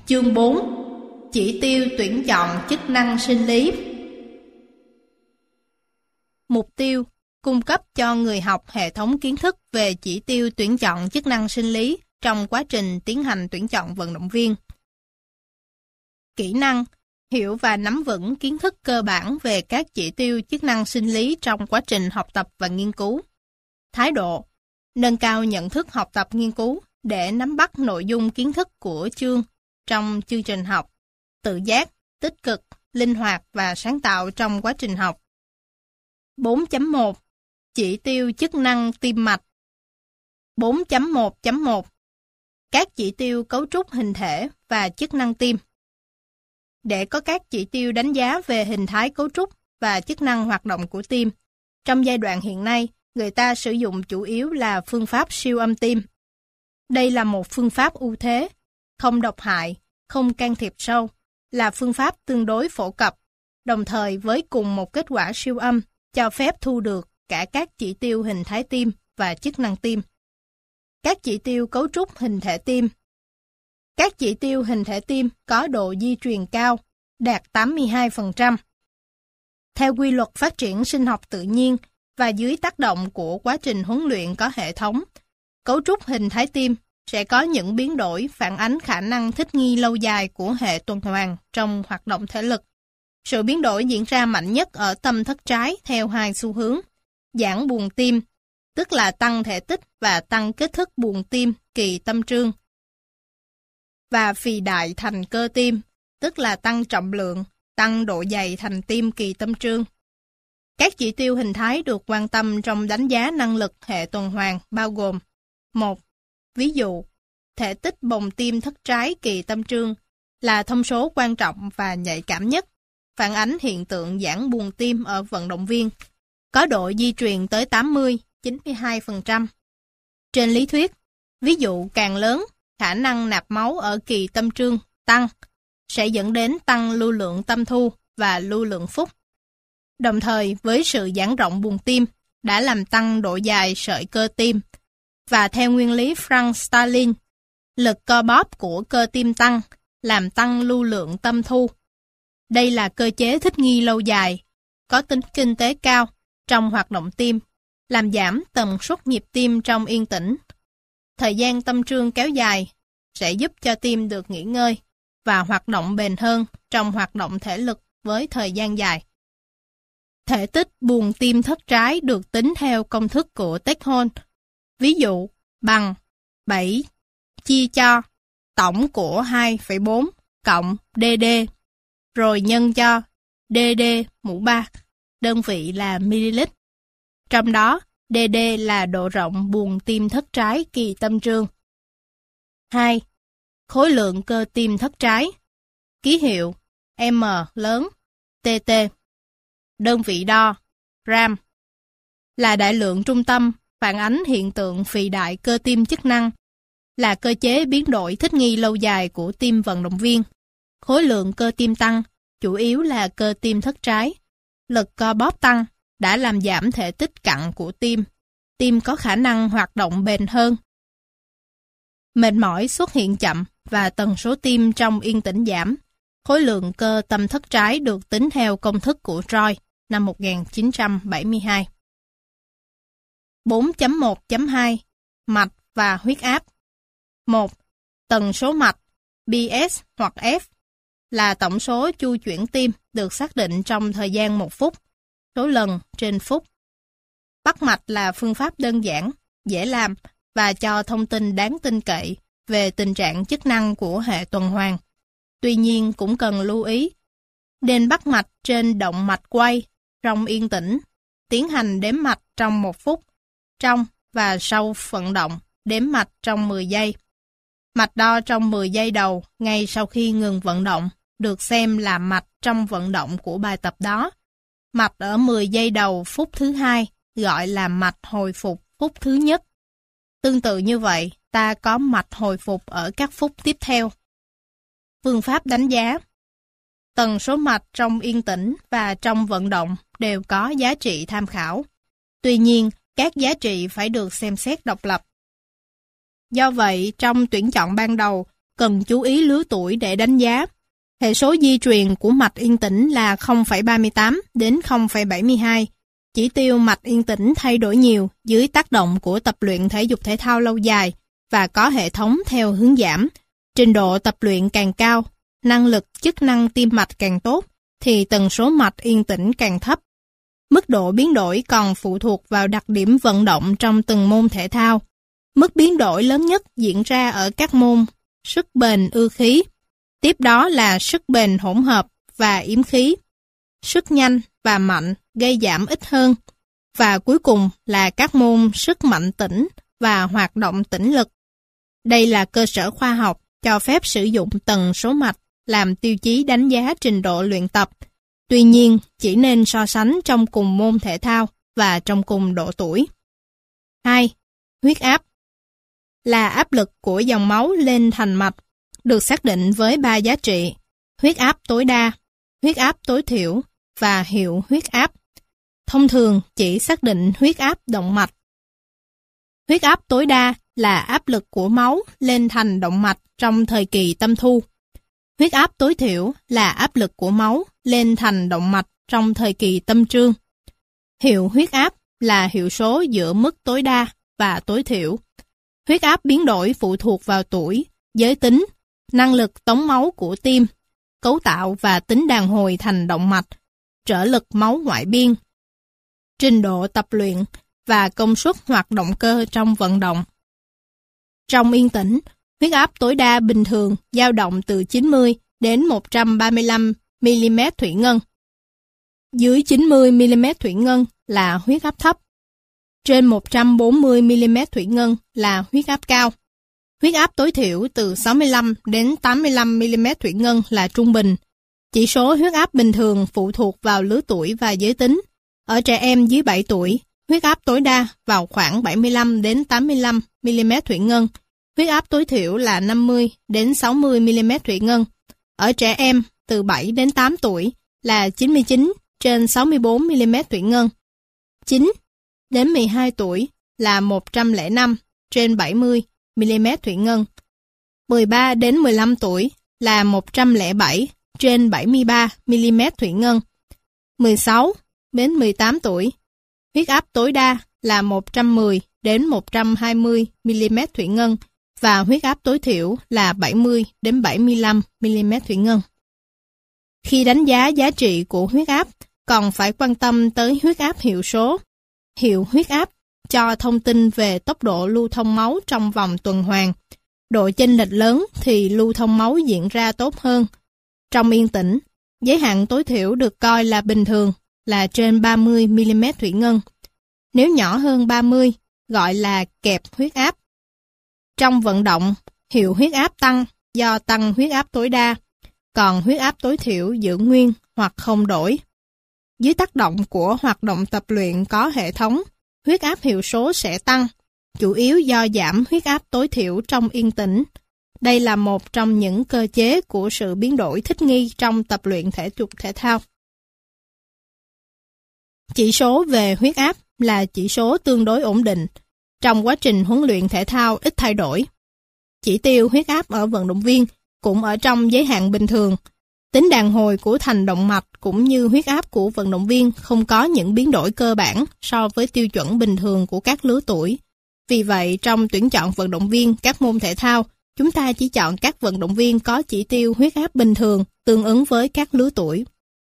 Chương 4. Chỉ tiêu tuyển chọn chức năng sinh lý. Mục tiêu: cung cấp cho người học hệ thống kiến thức về chỉ tiêu tuyển chọn chức năng sinh lý trong quá trình tiến hành tuyển chọn vận động viên. Kỹ năng: hiểu và nắm vững kiến thức cơ bản về các chỉ tiêu chức năng sinh lý trong quá trình học tập và nghiên cứu. Thái độ: nâng cao nhận thức học tập nghiên cứu để nắm bắt nội dung kiến thức của chương trong chương trình học. Tự giác, tích cực, linh hoạt và sáng tạo trong quá trình học. 4.1 Chỉ tiêu chức năng tim mạch. 4.1.1 Các chỉ tiêu cấu trúc hình thể và chức năng tim. Để có các chỉ tiêu đánh giá về hình thái cấu trúc và chức năng hoạt động của tim, trong giai đoạn hiện nay, người ta sử dụng chủ yếu là phương pháp siêu âm tim. Đây là một phương pháp ưu thế, không độc hại, không can thiệp sâu, là phương pháp tương đối phổ cập, đồng thời với cùng một kết quả siêu âm, cho phép thu được cả các chỉ tiêu hình thái tim và chức năng tim. Các chỉ tiêu cấu trúc hình thể tim. Các chỉ tiêu hình thể tim có độ di truyền cao, đạt 82%. Theo quy luật phát triển sinh học tự nhiên và dưới tác động của quá trình huấn luyện có hệ thống, cấu trúc hình thái tim sẽ có những biến đổi phản ánh khả năng thích nghi lâu dài của hệ tuần hoàn trong hoạt động thể lực. Sự biến đổi diễn ra mạnh nhất ở tâm thất trái theo hai xu hướng: giãn buồng tim, tức là tăng thể tích và tăng kích thước buồng tim kỳ tâm trương, và phì đại thành cơ tim, tức là tăng trọng lượng, tăng độ dày thành tim kỳ tâm trương. Các chỉ tiêu hình thái được quan tâm trong đánh giá năng lực hệ tuần hoàn bao gồm: 1. Ví dụ, thể tích bồng tim thất trái kỳ tâm trương là thông số quan trọng và nhạy cảm nhất, phản ánh hiện tượng giãn buồng tim ở vận động viên, có độ di truyền tới 80-92%. Trên lý thuyết, ví dụ càng lớn, khả năng nạp máu ở kỳ tâm trương tăng, sẽ dẫn đến tăng lưu lượng tâm thu và lưu lượng phúc. Đồng thời với sự giãn rộng buồng tim đã làm tăng độ dài sợi cơ tim, và theo nguyên lý Frank-Starling, lực co bóp của cơ tim tăng, làm tăng lưu lượng tâm thu. Đây là cơ chế thích nghi lâu dài, có tính kinh tế cao trong hoạt động tim, làm giảm tần suất nhịp tim trong yên tĩnh. Thời gian tâm trương kéo dài sẽ giúp cho tim được nghỉ ngơi và hoạt động bền hơn trong hoạt động thể lực với thời gian dài. Thể tích buồng tim thất trái được tính theo công thức của Techholm. Ví dụ, bằng 7 chia cho tổng của 2,4 cộng DD, rồi nhân cho DD mũ 3, đơn vị là ml. Trong đó, DD là độ rộng buồng tim thất trái kỳ tâm trương. 2. Khối lượng cơ tim thất trái. Ký hiệu M lớn, TT. Đơn vị đo, gram. Là đại lượng trung tâm, phản ánh hiện tượng phì đại cơ tim chức năng, là cơ chế biến đổi thích nghi lâu dài của tim vận động viên. Khối lượng cơ tim tăng, chủ yếu là cơ tim thất trái. Lực co bóp tăng, đã làm giảm thể tích cặn của tim. Tim có khả năng hoạt động bền hơn. Mệt mỏi xuất hiện chậm và tần số tim trong yên tĩnh giảm. Khối lượng cơ tâm thất trái được tính theo công thức của Troy năm 1972. 4.1.2 Mạch và huyết áp. 1. Tần số mạch BS hoặc F là tổng số chu chuyển tim được xác định trong thời gian 1 phút, số lần trên phút. Bắt mạch là phương pháp đơn giản, dễ làm và cho thông tin đáng tin cậy về tình trạng chức năng của hệ tuần hoàn. Tuy nhiên cũng cần lưu ý, nên bắt mạch trên động mạch quay, trong yên tĩnh, tiến hành đếm mạch trong 1 phút, trong và sau vận động, đếm mạch trong 10 giây. Mạch đo trong 10 giây đầu ngay sau khi ngừng vận động, được xem là mạch trong vận động của bài tập đó. Mạch ở 10 giây đầu phút thứ 2 gọi là mạch hồi phục phút thứ nhất. Tương tự như vậy, ta có mạch hồi phục ở các phút tiếp theo. Phương pháp đánh giá. Tần số mạch trong yên tĩnh và trong vận động đều có giá trị tham khảo. Tuy nhiên, các giá trị phải được xem xét độc lập. Do vậy, trong tuyển chọn ban đầu, cần chú ý lứa tuổi để đánh giá. Hệ số di truyền của mạch yên tĩnh là 0,38 đến 0,72. Chỉ tiêu mạch yên tĩnh thay đổi nhiều dưới tác động của tập luyện thể dục thể thao lâu dài và có hệ thống theo hướng giảm. Trình độ tập luyện càng cao, năng lực chức năng tim mạch càng tốt, thì tần số mạch yên tĩnh càng thấp. Mức độ biến đổi còn phụ thuộc vào đặc điểm vận động trong từng môn thể thao. Mức biến đổi lớn nhất diễn ra ở các môn sức bền ư khí, tiếp đó là sức bền hỗn hợp và yếm khí, sức nhanh và mạnh gây giảm ít hơn, và cuối cùng là các môn sức mạnh tĩnh và hoạt động tĩnh lực. Đây là cơ sở khoa học cho phép sử dụng tần số mạch làm tiêu chí đánh giá trình độ luyện tập. Tuy nhiên, chỉ nên so sánh trong cùng môn thể thao và trong cùng độ tuổi. 2. Huyết áp là áp lực của dòng máu lên thành mạch, được xác định với 3 giá trị: huyết áp tối đa, huyết áp tối thiểu và hiệu huyết áp. Thông thường chỉ xác định huyết áp động mạch. Huyết áp tối đa là áp lực của máu lên thành động mạch trong thời kỳ tâm thu. Huyết áp tối thiểu là áp lực của máu lên thành động mạch trong thời kỳ tâm trương. Hiệu huyết áp là hiệu số giữa mức tối đa và tối thiểu. Huyết áp biến đổi phụ thuộc vào tuổi, giới tính, năng lực tống máu của tim, cấu tạo và tính đàn hồi thành động mạch, trở lực máu ngoại biên, trình độ tập luyện và công suất hoạt động cơ trong vận động. Trong yên tĩnh, huyết áp tối đa bình thường dao động từ 90 đến 135 mm thủy ngân. Dưới 90 mm thủy ngân là huyết áp thấp. Trên 140 mm thủy ngân là huyết áp cao. Huyết áp tối thiểu từ 65 đến 85 mm thủy ngân là trung bình. Chỉ số huyết áp bình thường phụ thuộc vào lứa tuổi và giới tính. Ở trẻ em dưới 7 tuổi, huyết áp tối đa vào khoảng 75 đến 85 mm thủy ngân. Huyết áp tối thiểu là 50 đến 60 mm thủy ngân. Ở trẻ em từ 7 đến 8 tuổi là 99 trên 64 mm thủy ngân. 9 đến 12 tuổi là 105 trên 70 mm thủy ngân. 13 đến 15 tuổi là 107 trên 73 mm thủy ngân. 16 đến 18 tuổi, huyết áp tối đa là 110 đến 120 mm thủy ngân và huyết áp tối thiểu là 70 đến 75 mm thủy ngân. Khi đánh giá giá trị của huyết áp, còn phải quan tâm tới huyết áp hiệu số. Hiệu huyết áp cho thông tin về tốc độ lưu thông máu trong vòng tuần hoàn. Độ chênh lệch lớn thì lưu thông máu diễn ra tốt hơn. Trong yên tĩnh, giới hạn tối thiểu được coi là bình thường, là trên 30 mm thủy ngân. Nếu nhỏ hơn 30, gọi là kẹp huyết áp. Trong vận động, hiệu huyết áp tăng do tăng huyết áp tối đa, còn huyết áp tối thiểu giữ nguyên hoặc không đổi. Dưới tác động của hoạt động tập luyện có hệ thống, huyết áp hiệu số sẽ tăng, chủ yếu do giảm huyết áp tối thiểu trong yên tĩnh. Đây là một trong những cơ chế của sự biến đổi thích nghi trong tập luyện thể dục thể thao. Chỉ số về huyết áp là chỉ số tương đối ổn định. Trong quá trình huấn luyện thể thao ít thay đổi. Chỉ tiêu huyết áp ở vận động viên cũng ở trong giới hạn bình thường. Tính đàn hồi của thành động mạch cũng như huyết áp của vận động viên không có những biến đổi cơ bản so với tiêu chuẩn bình thường của các lứa tuổi. Vì vậy, trong tuyển chọn vận động viên các môn thể thao, chúng ta chỉ chọn các vận động viên có chỉ tiêu huyết áp bình thường tương ứng với các lứa tuổi.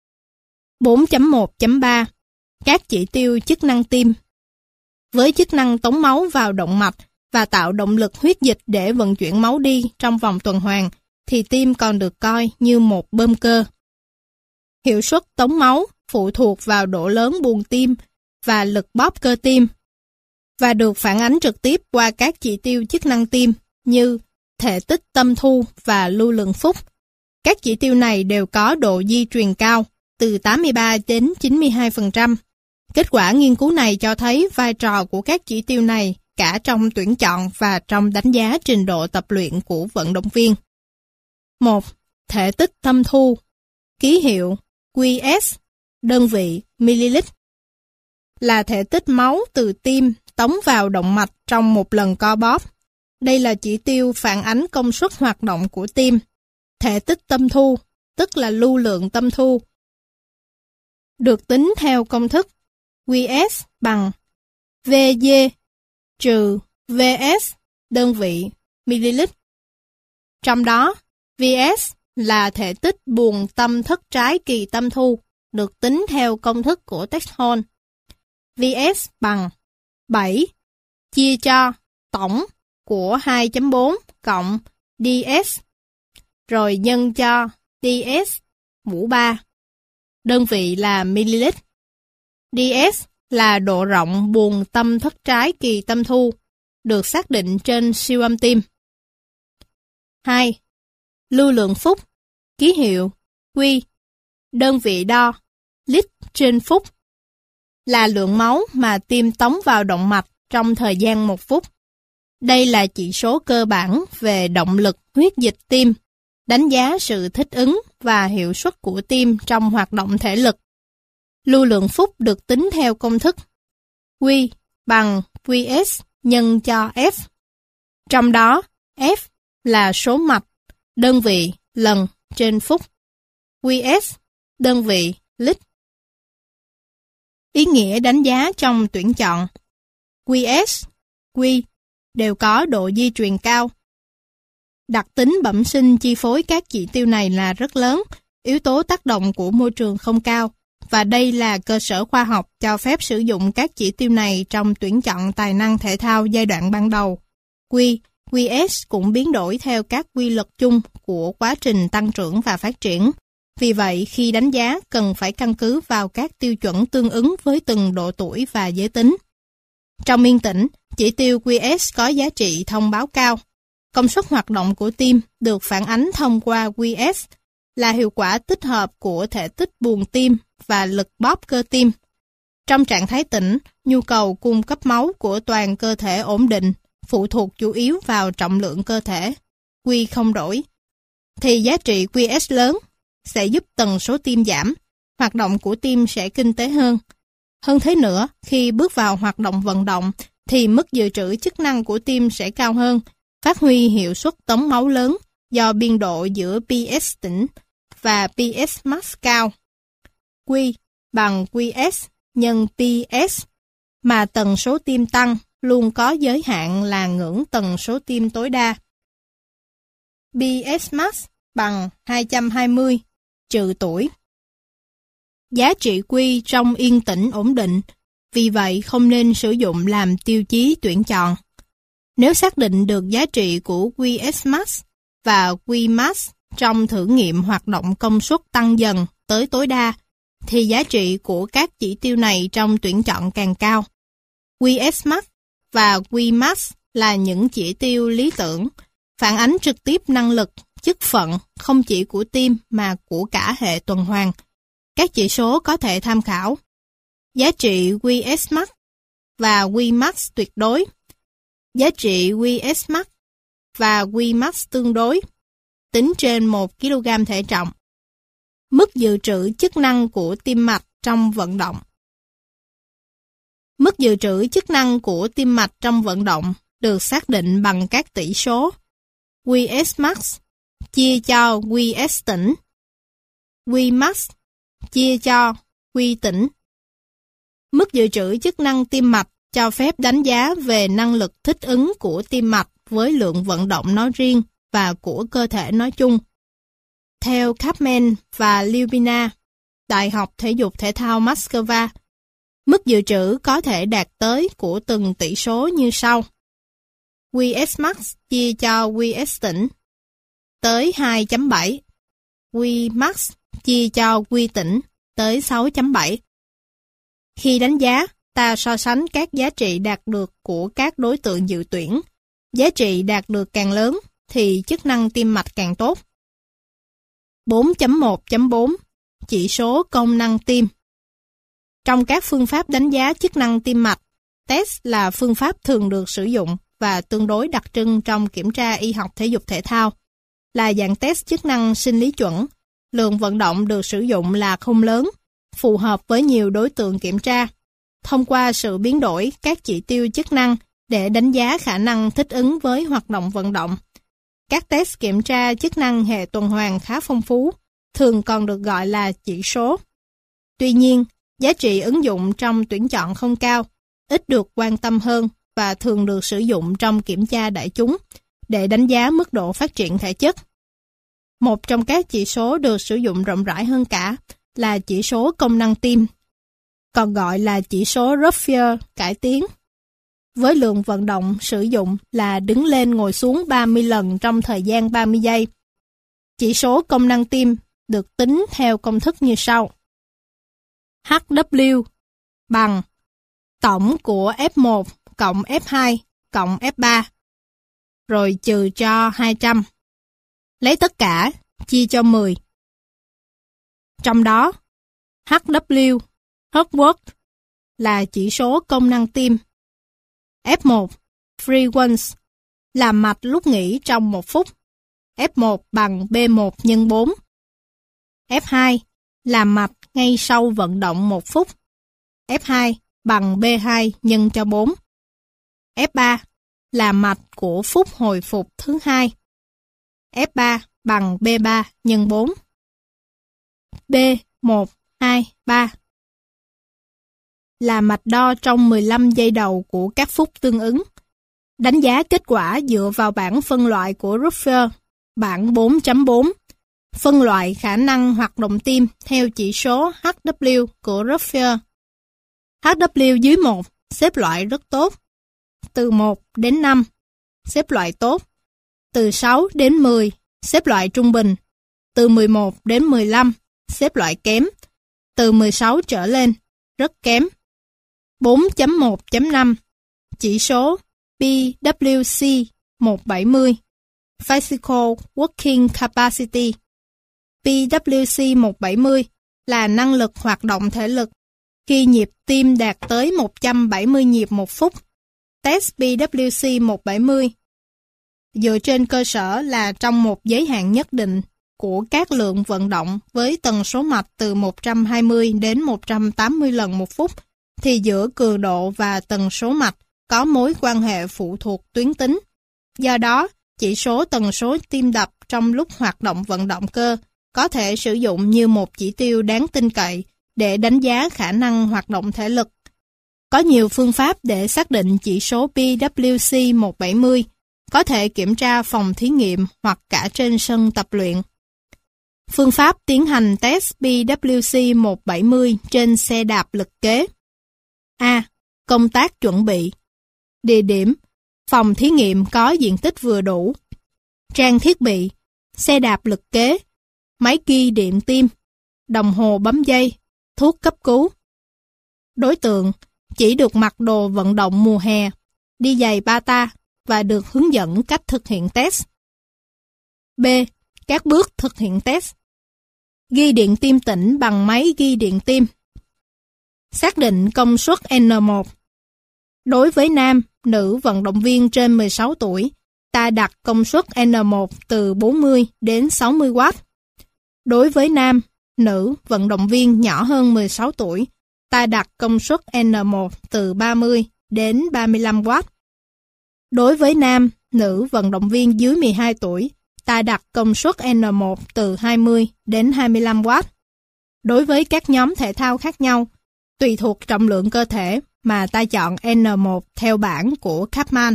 4.1.3 Các chỉ tiêu chức năng tim. Với chức năng tống máu vào động mạch và tạo động lực huyết dịch để vận chuyển máu đi trong vòng tuần hoàn, thì tim còn được coi như một bơm cơ. Hiệu suất tống máu phụ thuộc vào độ lớn buồng tim và lực bóp cơ tim, và được phản ánh trực tiếp qua các chỉ tiêu chức năng tim như thể tích tâm thu và lưu lượng phút. Các chỉ tiêu này đều có độ di truyền cao, từ 83 đến 92%. Kết quả nghiên cứu này cho thấy vai trò của các chỉ tiêu này cả trong tuyển chọn và trong đánh giá trình độ tập luyện của vận động viên. 1. Thể tích tâm thu. Ký hiệu QS, đơn vị ml, là thể tích máu từ tim tống vào động mạch trong một lần co bóp. Đây là chỉ tiêu phản ánh công suất hoạt động của tim. Thể tích tâm thu, tức là lưu lượng tâm thu, được tính theo công thức Qs bằng Vg trừ Vs đơn vị ml. Trong đó, Vs là thể tích buồng tâm thất trái kỳ tâm thu, được tính theo công thức của Texhorn. Vs bằng 7 chia cho tổng của 2.4 cộng ds, rồi nhân cho ds mũ 3. Đơn vị là ml. ds là độ rộng buồng tâm thất trái kỳ tâm thu, được xác định trên siêu âm tim. 2. Lưu lượng phút, ký hiệu Q, đơn vị đo lít trên phút, là lượng máu mà tim tống vào động mạch trong thời gian 1 phút. Đây là chỉ số cơ bản về động lực huyết dịch tim, đánh giá sự thích ứng và hiệu suất của tim trong hoạt động thể lực. Lưu lượng phút được tính theo công thức Q bằng Qs nhân cho F. Trong đó, F là số mạch, đơn vị lần trên phút. Qs, đơn vị lít. Ý nghĩa đánh giá trong tuyển chọn. Qs, Q đều có độ di truyền cao. Đặc tính bẩm sinh chi phối các chỉ tiêu này là rất lớn, yếu tố tác động của môi trường không cao, và đây là cơ sở khoa học cho phép sử dụng các chỉ tiêu này trong tuyển chọn tài năng thể thao giai đoạn ban đầu. Qs cũng biến đổi theo các quy luật chung của quá trình tăng trưởng và phát triển. Vì vậy, khi đánh giá cần phải căn cứ vào các tiêu chuẩn tương ứng với từng độ tuổi và giới tính. Trong yên tĩnh, chỉ tiêu Qs có giá trị thông báo cao. Công suất hoạt động của tim được phản ánh thông qua Qs là hiệu quả tích hợp của thể tích buồng tim và lực bóp cơ tim. Trong trạng thái tĩnh, nhu cầu cung cấp máu của toàn cơ thể ổn định, phụ thuộc chủ yếu vào trọng lượng cơ thể. Q không đổi. Thì giá trị Qs lớn sẽ giúp tần số tim giảm, hoạt động của tim sẽ kinh tế hơn. Hơn thế nữa, khi bước vào hoạt động vận động, thì mức dự trữ chức năng của tim sẽ cao hơn, phát huy hiệu suất tống máu lớn do biên độ giữa PS tĩnh và PS max cao. Q bằng Qs nhân PS, mà tần số tim tăng luôn có giới hạn là ngưỡng tần số tim tối đa. PS max bằng 220 trừ tuổi. Giá trị Q trong yên tĩnh ổn định, vì vậy không nên sử dụng làm tiêu chí tuyển chọn. Nếu xác định được giá trị của Qs max và Q max trong thử nghiệm hoạt động công suất tăng dần tới tối đa, thì giá trị của các chỉ tiêu này trong tuyển chọn càng cao. Qs max và Q max là những chỉ tiêu lý tưởng, phản ánh trực tiếp năng lực, chức phận không chỉ của tim mà của cả hệ tuần hoàn. Các chỉ số có thể tham khảo. Giá trị Qs max và Q max tuyệt đối. Giá trị Qs max và Q max tương đối, tính trên 1 kg thể trọng. Mức dự trữ chức năng của tim mạch trong vận động. Mức dự trữ chức năng của tim mạch trong vận động được xác định bằng các tỷ số Qs max chia cho Qs tĩnh, Q max chia cho Q tĩnh. Mức dự trữ chức năng tim mạch cho phép đánh giá về năng lực thích ứng của tim mạch với lượng vận động nói riêng và của cơ thể nói chung. Theo Kapman và Lyubina, Đại học Thể dục Thể thao Moscow, mức dự trữ có thể đạt tới của từng tỷ số như sau. Qs max chia cho Qs tĩnh tới 2.7, Q max chia cho Q tĩnh tới 6.7. Khi đánh giá, ta so sánh các giá trị đạt được của các đối tượng dự tuyển. Giá trị đạt được càng lớn thì chức năng tim mạch càng tốt. 4.1.4 Chỉ số công năng tim. Trong các phương pháp đánh giá chức năng tim mạch, test là phương pháp thường được sử dụng và tương đối đặc trưng trong kiểm tra y học thể dục thể thao. Là dạng test chức năng sinh lý chuẩn, lượng vận động được sử dụng là không lớn, phù hợp với nhiều đối tượng kiểm tra. Thông qua sự biến đổi các chỉ tiêu chức năng, để đánh giá khả năng thích ứng với hoạt động vận động. Các test kiểm tra chức năng hệ tuần hoàn khá phong phú, thường còn được gọi là chỉ số. Tuy nhiên, giá trị ứng dụng trong tuyển chọn không cao, ít được quan tâm hơn và thường được sử dụng trong kiểm tra đại chúng để đánh giá mức độ phát triển thể chất. Một trong các chỉ số được sử dụng rộng rãi hơn cả là chỉ số công năng tim, còn gọi là chỉ số Ruffier cải tiến, với lượng vận động sử dụng là đứng lên ngồi xuống 30 lần trong thời gian 30 giây. Chỉ số công năng tim được tính theo công thức như sau. HW bằng tổng của F1 cộng F2 cộng F3 rồi trừ cho 200. Lấy tất cả chia cho 10. Trong đó, HW, Heart Work, là chỉ số công năng tim. F1, Free Ones, là mạch lúc nghỉ trong 1 phút. F1 bằng B1 nhân 4. F2, là mạch ngay sau vận động 1 phút. F2 bằng B2 nhân cho 4. F3 là mạch của phút hồi phục thứ 2. F3 bằng B3 nhân 4. B1, 2, 3 là mạch đo trong 15 giây đầu của các phút tương ứng. Đánh giá kết quả dựa vào bảng phân loại của Ruffier, bảng 4.4, phân loại khả năng hoạt động tim theo chỉ số HW của Ruffier. HW dưới 1 xếp loại rất tốt, từ 1 đến 5 xếp loại tốt, từ 6 đến 10 xếp loại trung bình, từ 11 đến 15 xếp loại kém, từ 16 trở lên rất kém. 4.1.5 chỉ số PWC 170 Physical Working Capacity. PWC 170 là năng lực hoạt động thể lực khi nhịp tim đạt tới 170 nhịp một phút. Test PWC 170 dựa trên cơ sở là trong một giới hạn nhất định của các lượng vận động với tần số mạch từ 120 đến 180 lần một phút, thì giữa cường độ và tần số mạch có mối quan hệ phụ thuộc tuyến tính. Do đó, chỉ số tần số tim đập trong lúc hoạt động vận động cơ có thể sử dụng như một chỉ tiêu đáng tin cậy để đánh giá khả năng hoạt động thể lực. Có nhiều phương pháp để xác định chỉ số PWC 170, có thể kiểm tra phòng thí nghiệm hoặc cả trên sân tập luyện. Phương pháp tiến hành test PWC 170 trên xe đạp lực kế. A. Công tác chuẩn bị. Địa điểm: phòng thí nghiệm có diện tích vừa đủ. Trang thiết bị: xe đạp lực kế, máy ghi điện tim, đồng hồ bấm dây, thuốc cấp cứu. Đối tượng: chỉ được mặc đồ vận động mùa hè, đi giày bata và được hướng dẫn cách thực hiện test. B. Các bước thực hiện test. Ghi điện tim tĩnh bằng máy ghi điện tim. Xác định công suất N1. Đối với nam, nữ vận động viên trên 16 tuổi, ta đặt công suất N1 từ 40 đến 60 W. Đối với nam, nữ vận động viên nhỏ hơn 16 tuổi, ta đặt công suất N1 từ 30 đến 35 W. Đối với nam, nữ vận động viên dưới 12 tuổi, ta đặt công suất N1 từ 20 đến 25 W. Đối với các nhóm thể thao khác nhau, tùy thuộc trọng lượng cơ thể mà ta chọn N1 theo bảng của Kapman,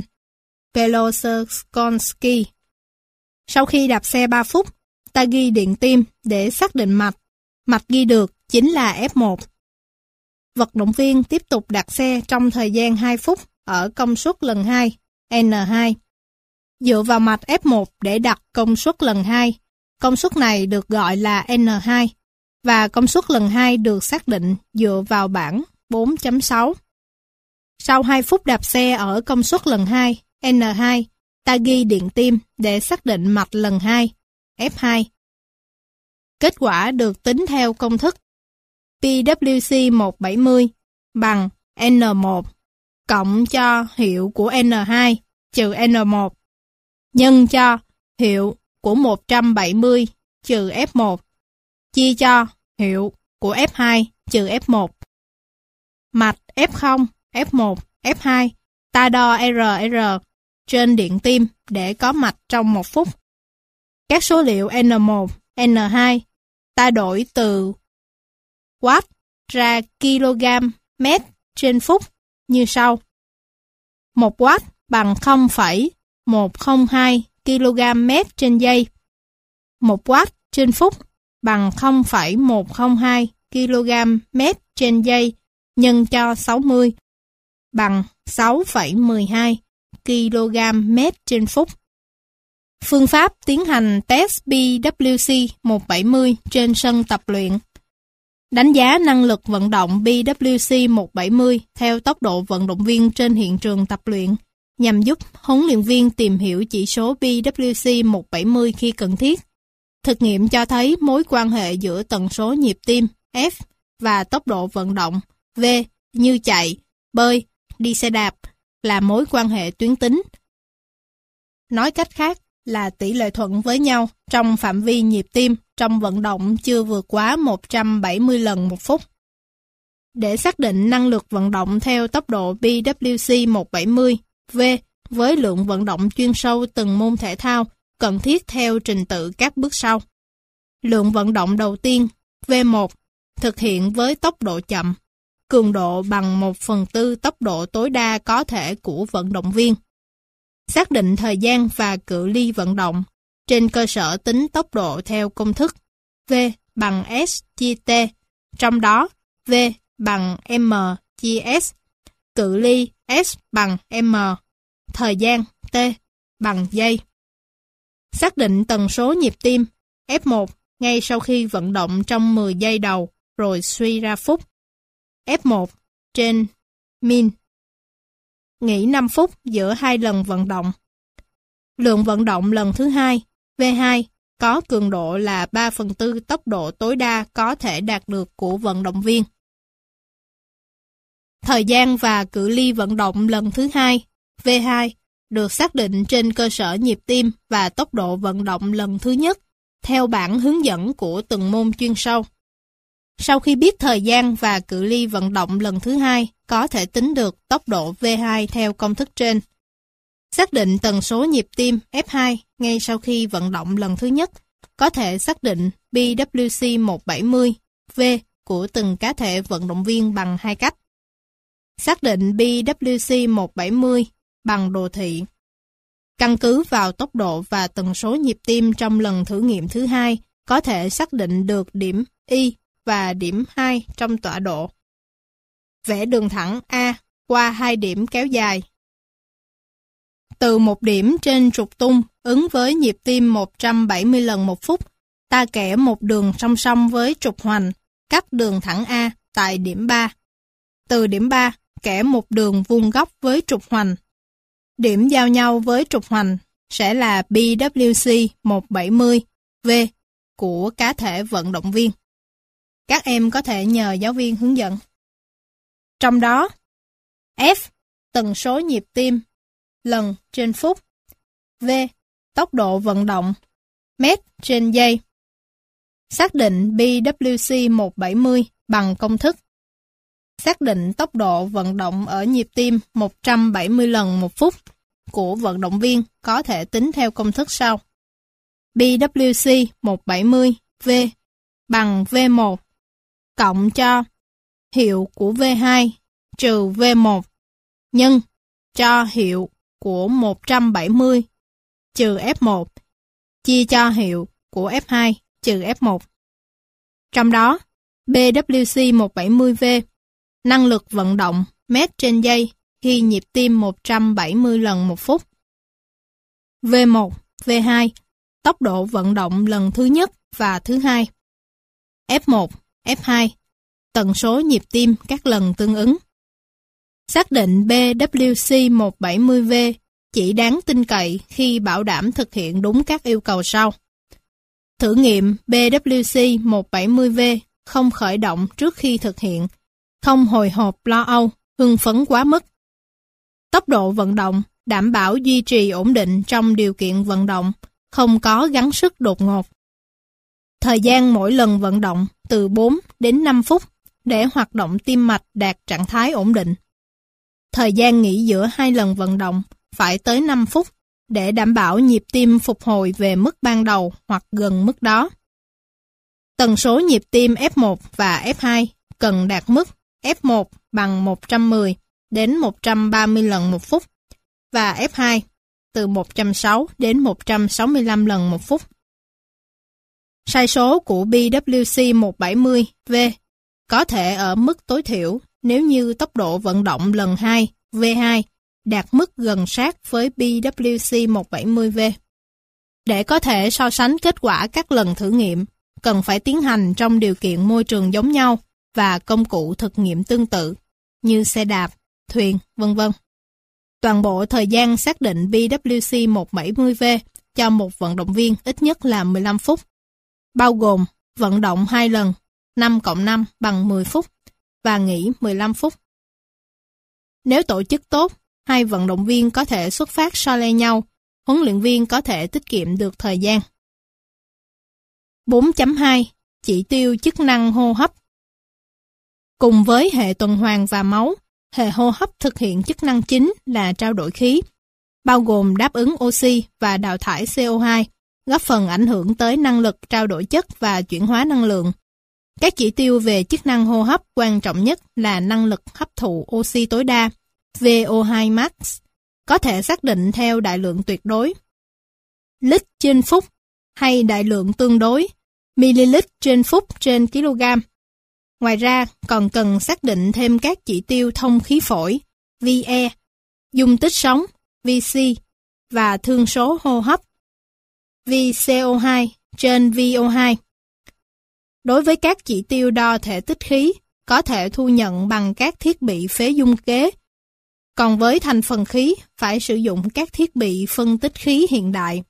Veloskonski. Sau khi đạp xe 3 phút, ta ghi điện tim để xác định mạch. Mạch ghi được chính là F1. Vận động viên tiếp tục đạp xe trong thời gian 2 phút ở công suất lần 2, N2. Dựa vào mạch F1 để đặt công suất lần 2, công suất này được gọi là N2, và công suất lần 2 được xác định dựa vào bảng 4.6. Sau 2 phút đạp xe ở công suất lần 2, N2, ta ghi điện tim để xác định mạch lần 2, F2. Kết quả được tính theo công thức PWC 170 bằng N1 cộng cho hiệu của N2 trừ N1 nhân cho hiệu của 170 trừ F1 chia cho hiệu của F2 trừ F1. Mạch F0, F1, F2 Ta đo RR trên điện tim để có mạch trong 1 phút. Các số liệu N1, N2 ta đổi từ watt ra kg mét trên phút như sau. 1 watt bằng 0,102 kg mét trên giây. 1 watt trên phút bằng 0,102 kg mét trên giây nhân cho 60 bằng 6,12 kg mét trên phút. Phương pháp tiến hành test BWC 170 trên sân tập luyện. Đánh giá năng lực vận động BWC 170 theo tốc độ vận động viên trên hiện trường tập luyện nhằm giúp huấn luyện viên tìm hiểu chỉ số BWC 170 khi cần thiết. Thực nghiệm cho thấy mối quan hệ giữa tần số nhịp tim F và tốc độ vận động V như chạy, bơi, đi xe đạp là mối quan hệ tuyến tính. Nói cách khác là tỷ lệ thuận với nhau trong phạm vi nhịp tim trong vận động chưa vượt quá 170 lần một phút. Để xác định năng lực vận động theo tốc độ BWC 170 V với lượng vận động chuyên sâu từng môn thể thao cần thiết theo trình tự các bước sau. Lượng vận động đầu tiên V1 thực hiện với tốc độ chậm, cường độ bằng 1/4 tốc độ tối đa có thể của vận động viên. Xác định thời gian và cự ly vận động trên cơ sở tính tốc độ theo công thức V bằng S chia T, trong đó V bằng M chia S, cự ly S bằng M, thời gian T bằng giây. Xác định tần số nhịp tim F1 ngay sau khi vận động trong 10 giây đầu rồi suy ra phút. F1 trên min. Nghỉ 5 phút giữa 2 lần vận động. Lượng vận động lần thứ hai V2 có cường độ là 3/4 tốc độ tối đa có thể đạt được của vận động viên. Thời gian và cự ly vận động lần thứ hai V2 được xác định trên cơ sở nhịp tim và tốc độ vận động lần thứ nhất theo bản hướng dẫn của từng môn chuyên sâu. Sau khi biết thời gian và cự ly vận động lần thứ hai, có thể tính được tốc độ V2 theo công thức trên. Xác định tần số nhịp tim F2 ngay sau khi vận động lần thứ nhất, có thể xác định BWC 170 V của từng cá thể vận động viên bằng 2 cách. Xác định BWC 170 bằng đồ thị. Căn cứ vào tốc độ và tần số nhịp tim trong lần thử nghiệm thứ hai, có thể xác định được điểm Y và điểm 2 trong tọa độ. Vẽ đường thẳng A qua 2 điểm kéo dài. Từ một điểm trên trục tung ứng với nhịp tim 170 lần một phút, ta kẻ một đường song song với trục hoành, cắt đường thẳng A tại điểm 3. Từ điểm 3, kẻ một đường vuông góc với trục hoành. Điểm giao nhau với trục hoành sẽ là BWC 170 V của cá thể vận động viên. Các em có thể nhờ giáo viên hướng dẫn. Trong đó, F, tần số nhịp tim, lần trên phút, V, tốc độ vận động, mét trên giây. Xác định BWC 170 bằng công thức. Xác định tốc độ vận động ở nhịp tim 170 lần một phút của vận động viên có thể tính theo công thức sau. BWC 170 V bằng V1 cộng cho hiệu của V2 trừ V1 nhân cho hiệu của 170 trừ F1 chia cho hiệu của F2 trừ F1. Trong đó, BWC 170V năng lực vận động mét trên giây khi nhịp tim 170 lần một phút. V1, V2 tốc độ vận động lần thứ nhất và thứ hai. F1, F2 tần số nhịp tim các lần tương ứng. Xác định BWC 170V chỉ đáng tin cậy khi bảo đảm thực hiện đúng các yêu cầu sau. Thử nghiệm BWC 170V không khởi động trước khi thực hiện, không hồi hộp lo âu, hưng phấn quá mức. Tốc độ vận động đảm bảo duy trì ổn định trong điều kiện vận động, không có gắng sức đột ngột. Thời gian mỗi lần vận động từ 4 đến 5 phút để hoạt động tim mạch đạt trạng thái ổn định. Thời gian nghỉ giữa 2 lần vận động phải tới 5 phút để đảm bảo nhịp tim phục hồi về mức ban đầu hoặc gần mức đó. Tần số nhịp tim F1 và F2 cần đạt mức F1 bằng 110 đến 130 lần một phút và F2 từ 106 đến 165 lần một phút. Sai số của BWC 170V có thể ở mức tối thiểu nếu như tốc độ vận động lần 2 V2 đạt mức gần sát với BWC 170V. Để có thể so sánh kết quả các lần thử nghiệm, cần phải tiến hành trong điều kiện môi trường giống nhau và công cụ thực nghiệm tương tự, như xe đạp, thuyền, v.v. Toàn bộ thời gian xác định BWC 170V cho một vận động viên ít nhất là 15 phút, bao gồm vận động 2 lần, 5 cộng 5 bằng 10 phút, và nghỉ 15 phút. Nếu tổ chức tốt, 2 vận động viên có thể xuất phát so le nhau, huấn luyện viên có thể tiết kiệm được thời gian. 4.2 Chỉ tiêu chức năng hô hấp. Cùng với hệ tuần hoàn và máu, hệ hô hấp thực hiện chức năng chính là trao đổi khí, bao gồm đáp ứng oxy và đào thải CO2, góp phần ảnh hưởng tới năng lực trao đổi chất và chuyển hóa năng lượng. Các chỉ tiêu về chức năng hô hấp quan trọng nhất là năng lực hấp thụ oxy tối đa, VO2 max, có thể xác định theo đại lượng tuyệt đối, lít trên phút, hay đại lượng tương đối, ml trên phút trên kg. Ngoài ra, còn cần xác định thêm các chỉ tiêu thông khí phổi, VE, dung tích sống, VC, và thương số hô hấp, VCO2 trên VO2. Đối với các chỉ tiêu đo thể tích khí, có thể thu nhận bằng các thiết bị phế dung kế. Còn với thành phần khí, phải sử dụng các thiết bị phân tích khí hiện đại.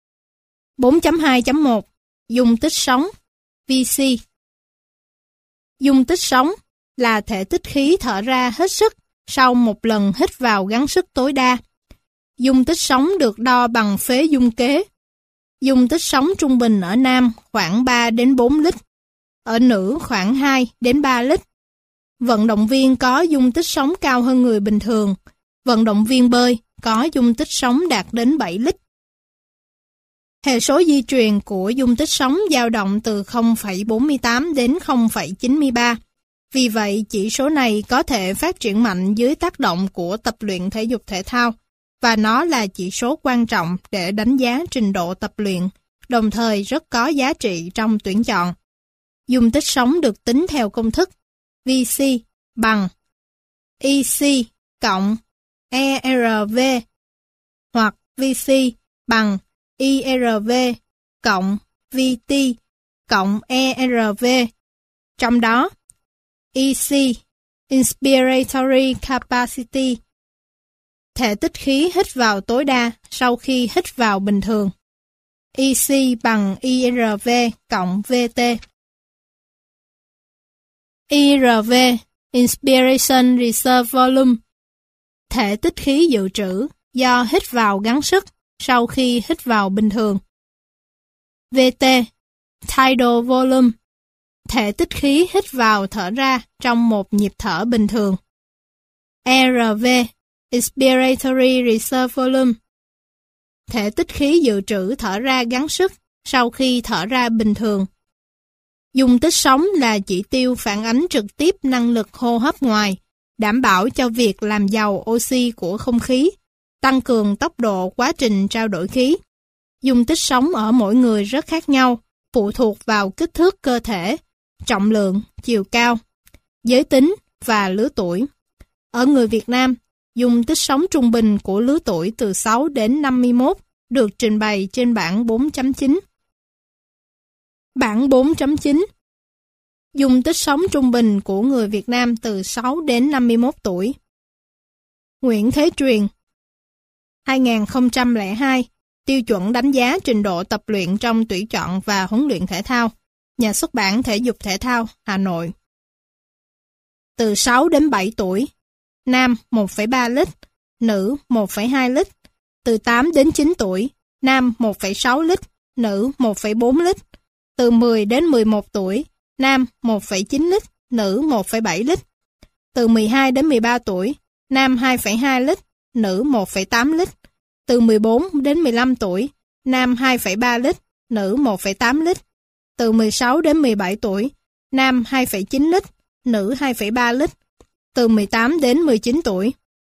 4.2.1 Dung tích sống, VC. Dung tích sống là thể tích khí thở ra hết sức sau một lần hít vào gắng sức tối đa. Dung tích sống được đo bằng phế dung kế. Dung tích sống trung bình ở nam khoảng 3 đến 4 lít, ở nữ khoảng 2 đến 3 lít. Vận động viên có dung tích sống cao hơn người bình thường. Vận động viên bơi có dung tích sống đạt đến 7 lít. Hệ số di truyền của dung tích sống dao động từ 0,48 đến 0,93. Vì vậy, chỉ số này có thể phát triển mạnh dưới tác động của tập luyện thể dục thể thao, và nó là chỉ số quan trọng để đánh giá trình độ tập luyện, đồng thời rất có giá trị trong tuyển chọn. Dung tích sống được tính theo công thức VC bằng EC cộng ERV hoặc VC bằng IRV cộng VT cộng ERV. Trong đó, EC Inspiratory Capacity, thể tích khí hít vào tối đa sau khi hít vào bình thường, EC bằng IRV cộng VT. IRV Inspiration Reserve Volume, thể tích khí dự trữ do hít vào gắng sức sau khi hít vào bình thường. VT Tidal Volume, thể tích khí hít vào thở ra trong một nhịp thở bình thường. ERV Expiratory Reserve Volume, thể tích khí dự trữ thở ra gắng sức sau khi thở ra bình thường. Dung tích sống là chỉ tiêu phản ánh trực tiếp năng lực hô hấp ngoài, đảm bảo cho việc làm giàu oxy của không khí, tăng cường tốc độ quá trình trao đổi khí. Dung tích sống ở mỗi người rất khác nhau, phụ thuộc vào kích thước cơ thể, trọng lượng, chiều cao, giới tính và lứa tuổi. Ở người Việt Nam, dung tích sống trung bình của lứa tuổi từ 6 đến 51 được trình bày trên bảng 4.9. Bảng 4.9. Dung tích sống trung bình của người Việt Nam từ 6 đến 51 tuổi. Nguyễn Thế Truyền 2002, tiêu chuẩn đánh giá trình độ tập luyện trong tuyển chọn và huấn luyện thể thao, Nhà xuất bản Thể dục Thể thao, Hà Nội. Từ 6 đến 7 tuổi, nam 1,3 lít, nữ 1,2 lít. Từ 8 đến 9 tuổi, nam 1,6 lít, nữ 1,4 lít. Từ 10 đến 11 tuổi, nam 1,9 lít, nữ 1,7 lít. Từ 12 đến 13 tuổi, nam 2,2 lít, nữ 1,8 lít. Từ 14 đến 15 tuổi, nam 2,3 lít, nữ 1,8 lít. Từ 16 đến 17 tuổi, nam 2,9 lít, nữ 2,3 lít. Từ 18 đến 19 tuổi,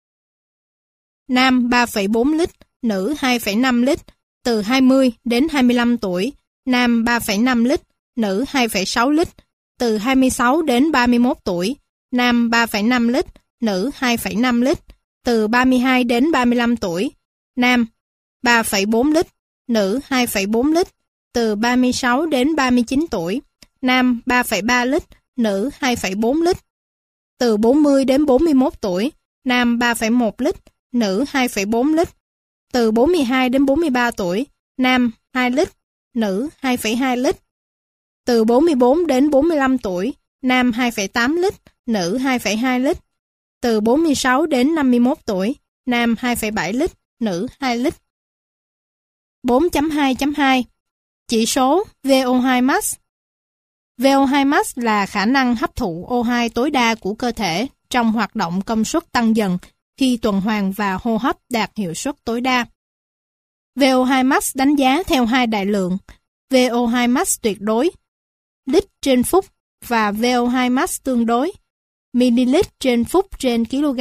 nam 3,4 lít, nữ 2,5 lít. Từ 20 đến 25 tuổi, nam 3,5 lít, nữ 2,6 lít. Từ 26 đến 31 tuổi, nam 3,5 lít, nữ 2,5 lít. Từ 32 đến 35 tuổi, nam 3,4 lít, nữ 2,4 lít. Từ 36 đến 39 tuổi, nam 3,3 lít, nữ 2,4 lít. Từ 40 đến 41 tuổi, nam 3,1 lít, nữ 2,4 lít. Từ 42 đến 43 tuổi, nam 2 lít, nữ 2,2 lít. Từ 44 đến 45 tuổi, nam 2,8 lít, nữ 2,2 lít. Từ 46 đến 51 tuổi, nam 2,7 lít, nữ 2 lít. 4.2.2 Chỉ số VO2 max. VO2 max là khả năng hấp thụ O2 tối đa của cơ thể trong hoạt động công suất tăng dần khi tuần hoàn và hô hấp đạt hiệu suất tối đa. VO2 max đánh giá theo hai đại lượng, VO2 max tuyệt đối, lít trên phút, và VO2 max tương đối, ml trên phút trên kg.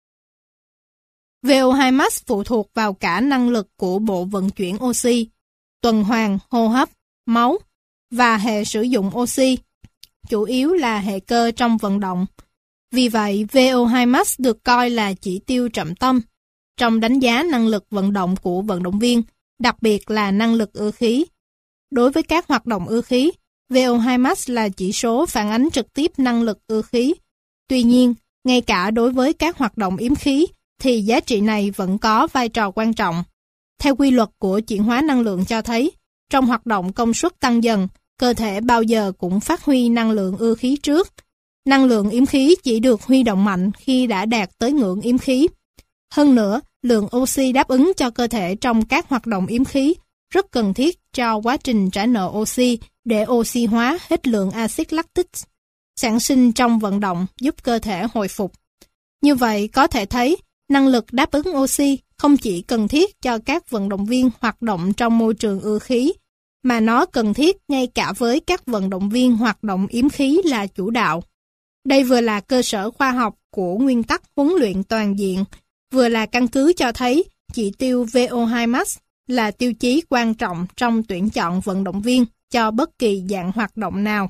VO2 max phụ thuộc vào cả năng lực của bộ vận chuyển oxy, tuần hoàn, hô hấp, máu và hệ sử dụng oxy, chủ yếu là hệ cơ trong vận động. Vì vậy, VO2 max được coi là chỉ tiêu trọng tâm trong đánh giá năng lực vận động của vận động viên, đặc biệt là năng lực ưa khí. Đối với các hoạt động ưa khí, VO2 max là chỉ số phản ánh trực tiếp năng lực ưa khí. Tuy nhiên, ngay cả đối với các hoạt động yếm khí, thì giá trị này vẫn có vai trò quan trọng. Theo quy luật của chuyển hóa năng lượng cho thấy, trong hoạt động công suất tăng dần, cơ thể bao giờ cũng phát huy năng lượng ưa khí trước. Năng lượng yếm khí chỉ được huy động mạnh khi đã đạt tới ngưỡng yếm khí. Hơn nữa, lượng oxy đáp ứng cho cơ thể trong các hoạt động yếm khí rất cần thiết cho quá trình trả nợ oxy để oxy hóa hết lượng axit lactic sản sinh trong vận động giúp cơ thể hồi phục. Như vậy, có thể thấy, năng lực đáp ứng oxy không chỉ cần thiết cho các vận động viên hoạt động trong môi trường ưa khí, mà nó cần thiết ngay cả với các vận động viên hoạt động yếm khí là chủ đạo. Đây vừa là cơ sở khoa học của nguyên tắc huấn luyện toàn diện, vừa là căn cứ cho thấy chỉ tiêu VO2 max là tiêu chí quan trọng trong tuyển chọn vận động viên cho bất kỳ dạng hoạt động nào.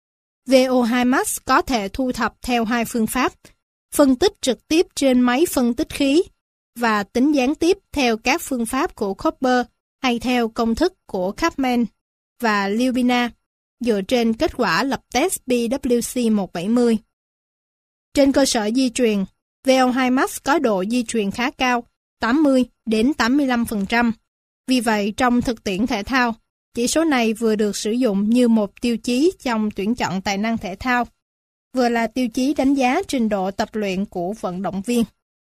VO2 max có thể thu thập theo hai phương pháp, phân tích trực tiếp trên máy phân tích khí và tính gián tiếp theo các phương pháp của Cooper hay theo công thức của Kapman và Lubina dựa trên kết quả lập test PWC 170. Trên cơ sở di truyền, VO2 max có độ di truyền khá cao, 80 đến 85%. Vì vậy, trong thực tiễn thể thao, chỉ số này vừa được sử dụng như một tiêu chí trong tuyển chọn tài năng thể thao, vừa là tiêu chí đánh giá trình độ tập luyện của vận động viên.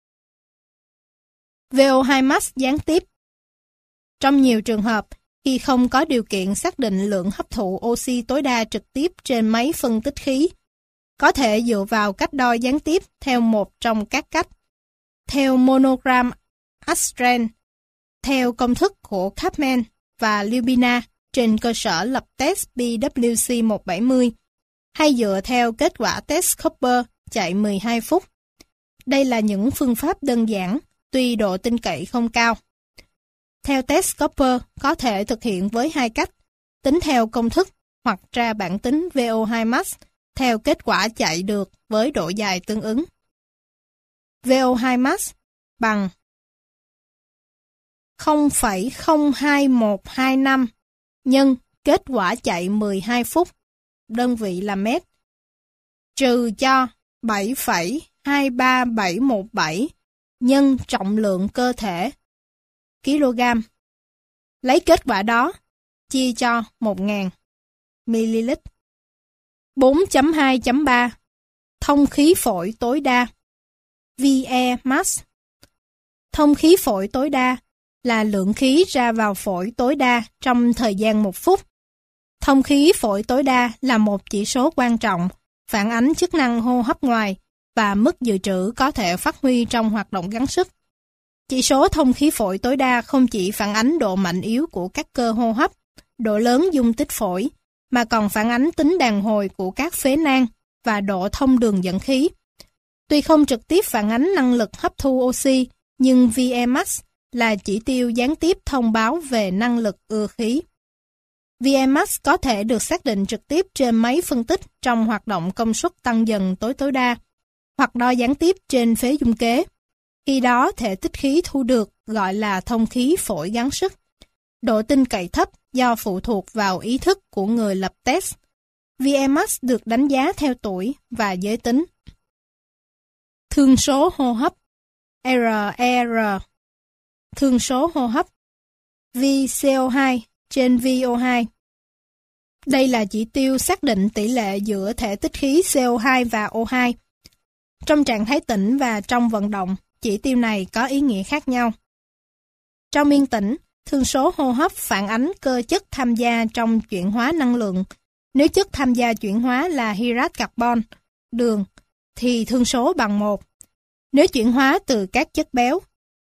VO2 max gián tiếp. Trong nhiều trường hợp, khi không có điều kiện xác định lượng hấp thụ oxy tối đa trực tiếp trên máy phân tích khí, có thể dựa vào cách đo gián tiếp theo một trong các cách. Theo monogram Astran, theo công thức của Kapman và Lubina trên cơ sở lập test PWC 170, hay dựa theo kết quả test Cooper chạy 12 phút. Đây là những phương pháp đơn giản, tuy độ tin cậy không cao. Theo test Cooper có thể thực hiện với hai cách, tính theo công thức hoặc tra bảng tính VO2 max theo kết quả chạy được với độ dài tương ứng. VO2 max bằng 0,02125 nhân kết quả chạy 12 phút, đơn vị là mét, trừ cho 7,23717 nhân trọng lượng cơ thể, kg. Lấy kết quả đó, chia cho 1.000 ml. 4.2.3 Thông khí phổi tối đa, VE max. Thông khí phổi tối đa là lượng khí ra vào phổi tối đa trong thời gian 1 phút. Thông khí phổi tối đa là một chỉ số quan trọng, phản ánh chức năng hô hấp ngoài, và mức dự trữ có thể phát huy trong hoạt động gắng sức. Chỉ số thông khí phổi tối đa không chỉ phản ánh độ mạnh yếu của các cơ hô hấp, độ lớn dung tích phổi, mà còn phản ánh tính đàn hồi của các phế nang và độ thông đường dẫn khí. Tuy không trực tiếp phản ánh năng lực hấp thu oxy, nhưng VMAX là chỉ tiêu gián tiếp thông báo về năng lực ưa khí. VMAX có thể được xác định trực tiếp trên máy phân tích trong hoạt động công suất tăng dần tối đa, hoặc đo gián tiếp trên phế dung kế. Khi đó, thể tích khí thu được gọi là thông khí phổi gắng sức. Độ tin cậy thấp do phụ thuộc vào ý thức của người lập test. VMAX được đánh giá theo tuổi và giới tính. Thương số hô hấp RER. Thương số hô hấp VCO2 trên VO2. Đây là chỉ tiêu xác định tỷ lệ giữa thể tích khí CO2 và O2. Trong trạng thái tĩnh và trong vận động, chỉ tiêu này có ý nghĩa khác nhau. Trong yên tĩnh, thương số hô hấp phản ánh cơ chất tham gia trong chuyển hóa năng lượng. Nếu chất tham gia chuyển hóa là hydrat carbon, đường, thì thương số bằng 1. Nếu chuyển hóa từ các chất béo,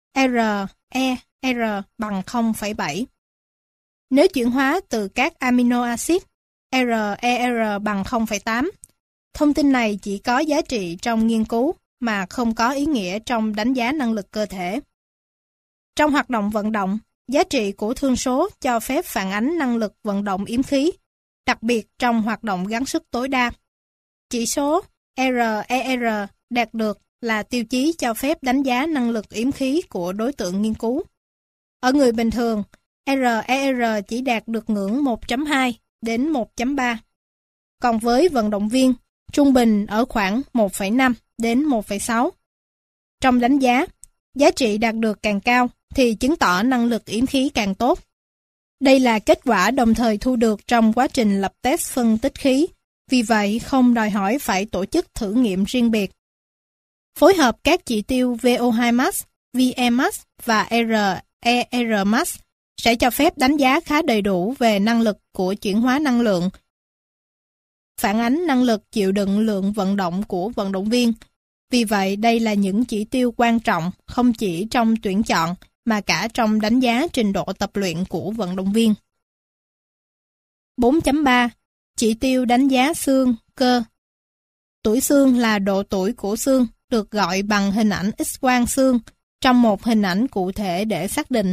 RER bằng 0,7. Nếu chuyển hóa từ các amino acid, RER bằng 0,8. Thông tin này chỉ có giá trị trong nghiên cứu mà không có ý nghĩa trong đánh giá năng lực cơ thể. Trong hoạt động vận động, giá trị của thương số cho phép phản ánh năng lực vận động yếm khí, đặc biệt trong hoạt động gắng sức tối đa. Chỉ số RER đạt được là tiêu chí cho phép đánh giá năng lực yếm khí của đối tượng nghiên cứu. Ở người bình thường, RER chỉ đạt được ngưỡng 1.2 đến 1.3. Còn với vận động viên, trung bình ở khoảng 1,5 đến 1,6. Trong đánh giá, giá trị đạt được càng cao thì chứng tỏ năng lực yếm khí càng tốt. Đây là kết quả đồng thời thu được trong quá trình lập test phân tích khí, vì vậy không đòi hỏi phải tổ chức thử nghiệm riêng biệt. Phối hợp các chỉ tiêu VO2 max, Vmax và RER max sẽ cho phép đánh giá khá đầy đủ về năng lực của chuyển hóa năng lượng, phản ánh năng lực chịu đựng lượng vận động của vận động viên. Vì vậy, đây là những chỉ tiêu quan trọng không chỉ trong tuyển chọn mà cả trong đánh giá trình độ tập luyện của vận động viên. 4.3. Chỉ tiêu đánh giá xương, cơ. Tuổi xương là độ tuổi của xương, được gọi bằng hình ảnh X-quang xương trong một hình ảnh cụ thể để xác định.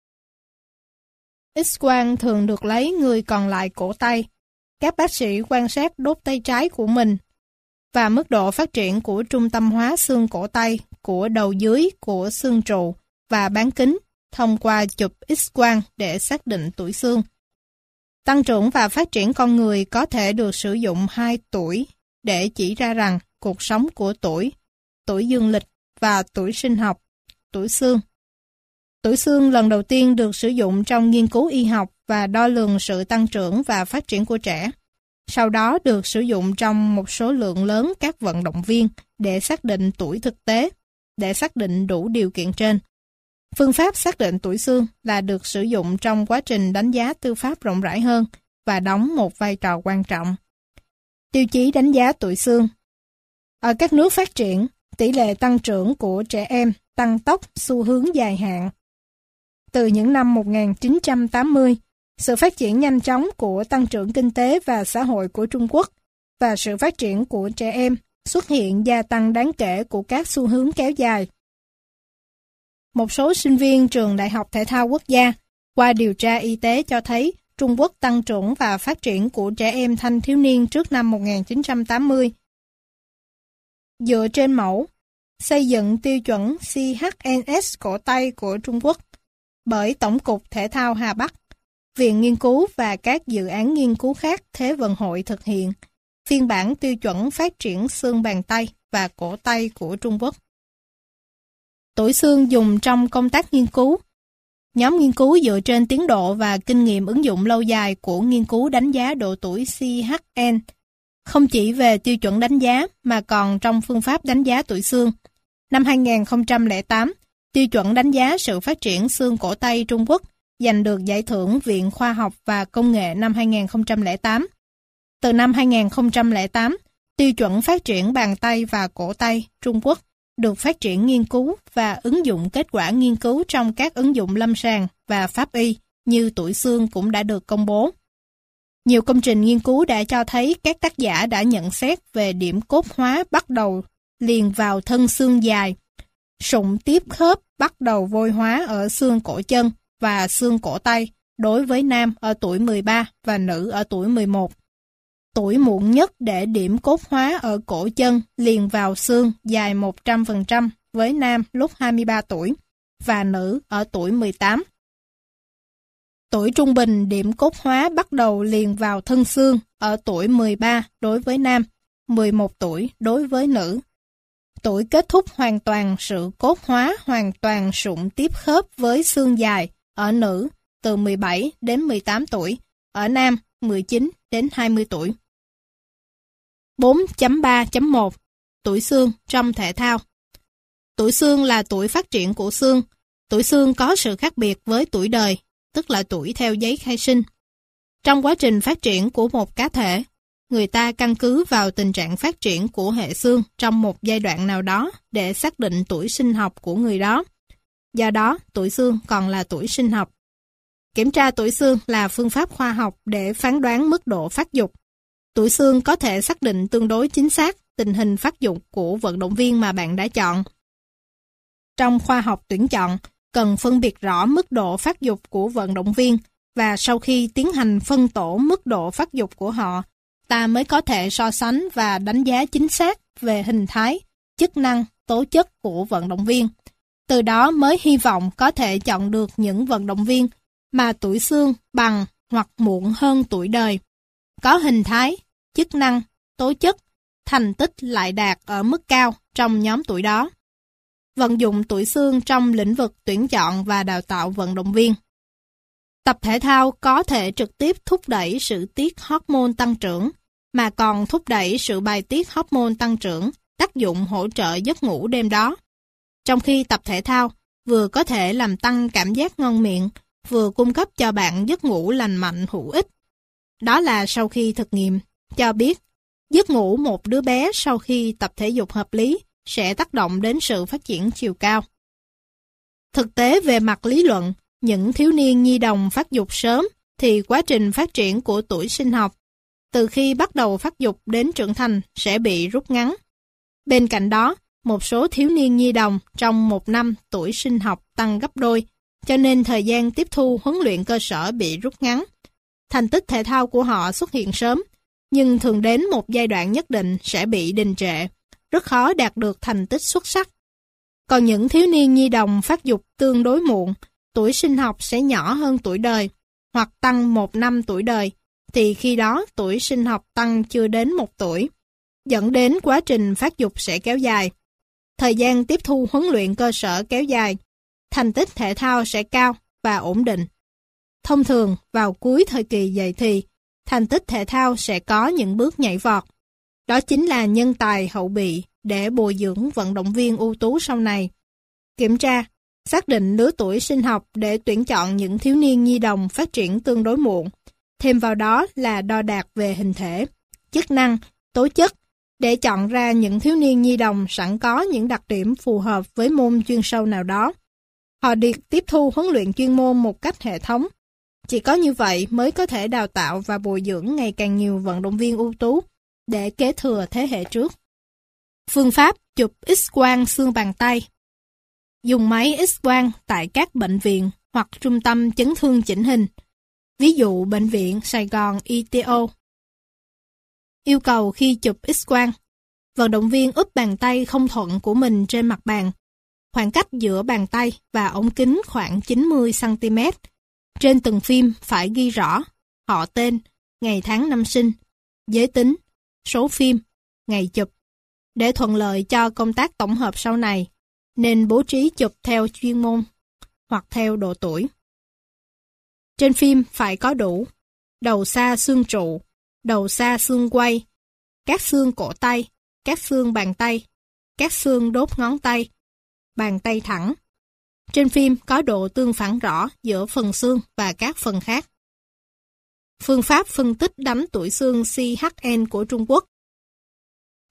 X-quang thường được lấy người còn lại cổ tay. Các bác sĩ quan sát đốt tay trái của mình và mức độ phát triển của trung tâm hóa xương cổ tay, của đầu dưới, của xương trụ và bán kính thông qua chụp X-quang để xác định tuổi xương. Tăng trưởng và phát triển con người có thể được sử dụng 2 tuổi để chỉ ra rằng cuộc sống của tuổi dương lịch và tuổi sinh học, tuổi xương. Tuổi xương lần đầu tiên được sử dụng trong nghiên cứu y học và đo lường sự tăng trưởng và phát triển của trẻ. Sau đó được sử dụng trong một số lượng lớn các vận động viên để xác định tuổi thực tế, để xác định đủ điều kiện trên. Phương pháp xác định tuổi xương là được sử dụng trong quá trình đánh giá tư pháp rộng rãi hơn và đóng một vai trò quan trọng. Tiêu chí đánh giá tuổi xương. Ở các nước phát triển, tỷ lệ tăng trưởng của trẻ em tăng tốc xu hướng dài hạn. Từ những năm 1980, sự phát triển nhanh chóng của tăng trưởng kinh tế và xã hội của Trung Quốc và sự phát triển của trẻ em xuất hiện gia tăng đáng kể của các xu hướng kéo dài. Một số sinh viên trường Đại học Thể thao Quốc gia qua điều tra y tế cho thấy Trung Quốc tăng trưởng và phát triển của trẻ em thanh thiếu niên trước năm 1980. Dựa trên mẫu, xây dựng tiêu chuẩn CHNS cổ tay của Trung Quốc bởi Tổng cục Thể thao Hà Bắc, Viện Nghiên cứu và các dự án nghiên cứu khác Thế vận hội thực hiện, phiên bản tiêu chuẩn phát triển xương bàn tay và cổ tay của Trung Quốc. Tuổi xương dùng trong công tác nghiên cứu. Nhóm nghiên cứu dựa trên tiến độ và kinh nghiệm ứng dụng lâu dài của nghiên cứu đánh giá độ tuổi CHN, không chỉ về tiêu chuẩn đánh giá mà còn trong phương pháp đánh giá tuổi xương. Năm 2008, tiêu chuẩn đánh giá sự phát triển xương cổ tay Trung Quốc giành được giải thưởng Viện Khoa học và Công nghệ năm 2008. Từ năm 2008, Tiêu chuẩn phát triển bàn tay và cổ tay Trung Quốc được phát triển nghiên cứu và ứng dụng kết quả nghiên cứu trong các ứng dụng lâm sàng và pháp y như tuổi xương cũng đã được công bố. Nhiều công trình nghiên cứu đã cho thấy các tác giả đã nhận xét về điểm cốt hóa bắt đầu liền vào thân xương dài, sụn tiếp khớp bắt đầu vôi hóa ở xương cổ chân và xương cổ tay đối với nam ở tuổi 13 và nữ ở tuổi 11. Tuổi muộn nhất để điểm cốt hóa ở cổ chân liền vào xương dài 100% với nam lúc 23 tuổi và nữ ở tuổi 18. Tuổi trung bình điểm cốt hóa bắt đầu liền vào thân xương ở tuổi 13 đối với nam, 11 tuổi đối với nữ. Tuổi kết thúc hoàn toàn sự cốt hóa hoàn toàn sụn tiếp khớp với xương dài ở nữ từ 17 đến 18 tuổi, ở nam 19 đến 20 tuổi. 4.3.1 Tuổi xương trong thể thao. Tuổi xương là tuổi phát triển của xương. Tuổi xương có sự khác biệt với tuổi đời, tức là tuổi theo giấy khai sinh. Trong quá trình phát triển của một cá thể, người ta căn cứ vào tình trạng phát triển của hệ xương trong một giai đoạn nào đó để xác định tuổi sinh học của người đó. Do đó, tuổi xương còn là tuổi sinh học. Kiểm tra tuổi xương là phương pháp khoa học để phán đoán mức độ phát dục. Tuổi xương có thể xác định tương đối chính xác tình hình phát dục của vận động viên mà bạn đã chọn. Trong khoa học tuyển chọn, cần phân biệt rõ mức độ phát dục của vận động viên và sau khi tiến hành phân tổ mức độ phát dục của họ, ta mới có thể so sánh và đánh giá chính xác về hình thái, chức năng, tố chất của vận động viên. Từ đó mới hy vọng có thể chọn được những vận động viên mà tuổi xương bằng hoặc muộn hơn tuổi đời, có hình thái, chức năng, tố chất, thành tích lại đạt ở mức cao trong nhóm tuổi đó. Vận dụng tuổi xương trong lĩnh vực tuyển chọn và đào tạo vận động viên. Tập thể thao có thể trực tiếp thúc đẩy sự tiết hormone tăng trưởng, mà còn thúc đẩy sự bài tiết hormone tăng trưởng, tác dụng hỗ trợ giấc ngủ đêm đó. Trong khi tập thể thao vừa có thể làm tăng cảm giác ngon miệng, vừa cung cấp cho bạn giấc ngủ lành mạnh hữu ích. Đó là sau khi thực nghiệm cho biết, giấc ngủ một đứa bé sau khi tập thể dục hợp lý sẽ tác động đến sự phát triển chiều cao. Thực tế về mặt lý luận, những thiếu niên nhi đồng phát dục sớm thì quá trình phát triển của tuổi sinh học, từ khi bắt đầu phát dục đến trưởng thành sẽ bị rút ngắn. Bên cạnh đó, một số thiếu niên nhi đồng trong một năm tuổi sinh học tăng gấp đôi, cho nên thời gian tiếp thu huấn luyện cơ sở bị rút ngắn. Thành tích thể thao của họ xuất hiện sớm, nhưng thường đến một giai đoạn nhất định sẽ bị đình trệ, rất khó đạt được thành tích xuất sắc. Còn những thiếu niên nhi đồng phát dục tương đối muộn, tuổi sinh học sẽ nhỏ hơn tuổi đời, hoặc tăng 1 năm tuổi đời, thì khi đó tuổi sinh học tăng chưa đến 1 tuổi, dẫn đến quá trình phát dục sẽ kéo dài. Thời gian tiếp thu huấn luyện cơ sở kéo dài, thành tích thể thao sẽ cao và ổn định. Thông thường, vào cuối thời kỳ dậy thì, thành tích thể thao sẽ có những bước nhảy vọt. Đó chính là nhân tài hậu bị để bồi dưỡng vận động viên ưu tú sau này. Kiểm tra, xác định lứa tuổi sinh học để tuyển chọn những thiếu niên nhi đồng phát triển tương đối muộn. Thêm vào đó là đo đạc về hình thể, chức năng, tố chất, để chọn ra những thiếu niên nhi đồng sẵn có những đặc điểm phù hợp với môn chuyên sâu nào đó. Họ được tiếp thu huấn luyện chuyên môn một cách hệ thống. Chỉ có như vậy mới có thể đào tạo và bồi dưỡng ngày càng nhiều vận động viên ưu tú để kế thừa thế hệ trước. Phương pháp chụp X-quang xương bàn tay. Dùng máy X-quang tại các bệnh viện hoặc trung tâm chấn thương chỉnh hình. Ví dụ Bệnh viện Sài Gòn ITO. Yêu cầu khi chụp X-quang, vận động viên úp bàn tay không thuận của mình trên mặt bàn. Khoảng cách giữa bàn tay và ống kính khoảng 90 cm. Trên từng phim phải ghi rõ họ tên, ngày tháng năm sinh, giới tính, số phim, ngày chụp. Để thuận lợi cho công tác tổng hợp sau này, nên bố trí chụp theo chuyên môn hoặc theo độ tuổi. Trên phim phải có đủ đầu xa xương trụ, đầu xa xương quay, các xương cổ tay, các xương bàn tay, các xương đốt ngón tay, bàn tay thẳng. Trên phim có độ tương phản rõ giữa phần xương và các phần khác. Phương pháp phân tích đánh tuổi xương CHN của Trung Quốc.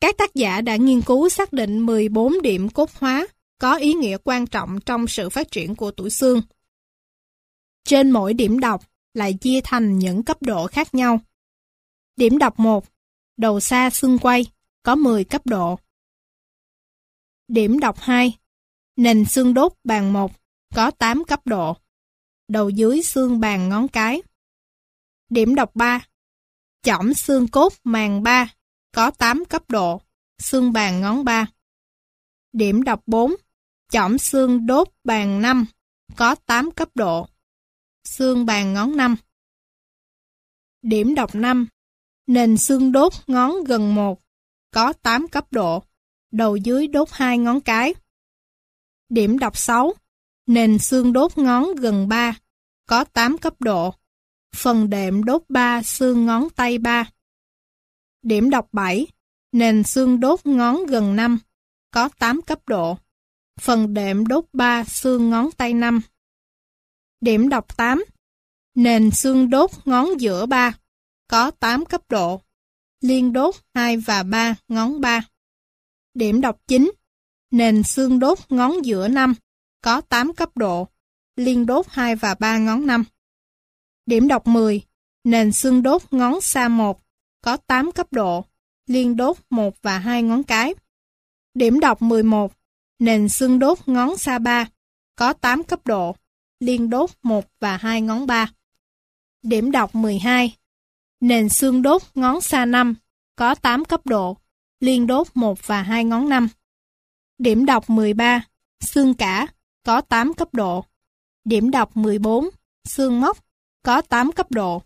Các tác giả đã nghiên cứu xác định 14 điểm cốt hóa có ý nghĩa quan trọng trong sự phát triển của tủy xương. Trên mỗi điểm đọc lại chia thành những cấp độ khác nhau. Điểm đọc 1, đầu xa xương quai, có 10 cấp độ. Điểm đọc 2, nền xương đốt bàn 1, có 8 cấp độ. Đầu dưới xương bàn ngón cái. Điểm đọc 3, chỏm xương cốt màng 3, có 8 cấp độ, xương bàn ngón 3. Điểm đọc 4, chỏm xương đốt bàn 5, có 8 cấp độ, xương bàn ngón 5. Điểm đọc 5, nền xương đốt ngón gần 1, có 8 cấp độ, đầu dưới đốt 2 ngón cái. Điểm đọc 6, nền xương đốt ngón gần 3, có 8 cấp độ, phần đệm đốt 3 xương ngón tay 3. Điểm đọc 7, nền xương đốt ngón gần 5, có 8 cấp độ, phần đệm đốt 3 xương ngón tay 5. Điểm đọc 8, nền xương đốt ngón giữa 3, có 8 cấp độ, liên đốt 2 và 3 ngón 3. Điểm đọc 9, nền xương đốt ngón giữa 5, có 8 cấp độ, liên đốt 2 và 3 ngón 5. Điểm đọc 10, nền xương đốt ngón xa 1, có 8 cấp độ, liên đốt 1 và 2 ngón cái. Điểm đọc 11, nền xương đốt ngón xa 3, có 8 cấp độ, liên đốt 1 và 2 ngón 3. Điểm đọc 12, nền xương đốt ngón xa 5, có 8 cấp độ, liên đốt 1 và 2 ngón 5. Điểm đọc 13, xương cả, có 8 cấp độ. Điểm đọc 14, xương móc, có 8 cấp độ.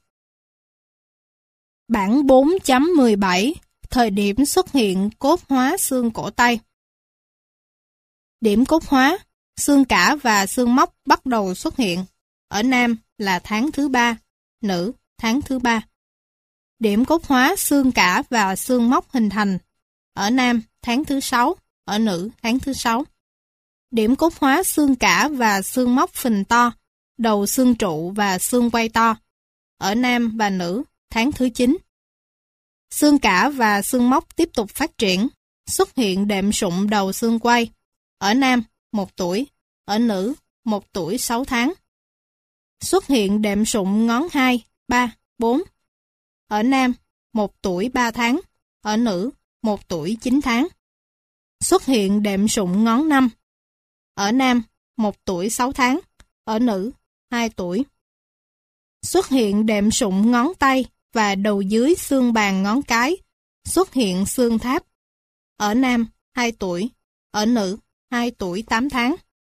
Bảng 4.17, thời điểm xuất hiện cốt hóa xương cổ tay. Điểm cốt hóa, xương cả và xương móc bắt đầu xuất hiện. Ở nam là tháng thứ 3, nữ tháng thứ 3. Điểm cốt hóa xương cả và xương móc hình thành. Ở nam tháng thứ 6, ở nữ tháng thứ 6. Điểm cốt hóa xương cả và xương móc phình to, đầu xương trụ và xương quai to. Ở nam và nữ tháng thứ 9. Xương cả và xương móc tiếp tục phát triển, xuất hiện đệm sụn đầu xương quai. Ở nam 1 tuổi, ở nữ 1 tuổi 6 tháng. Xuất hiện đệm sụn ngón 2, 3, 4. Ở nam 1 tuổi 3 tháng, ở nữ 1 tuổi 9 tháng. Xuất hiện đệm sụn ngón 5. Ở nam 1 tuổi 6 tháng, ở nữ 2 tuổi. Xuất hiện đệm sụn ngón tay và đầu dưới xương bàn ngón cái. Xuất hiện xương tháp. Ở nam 2 tuổi, ở nữ 2 tuổi 8 tháng.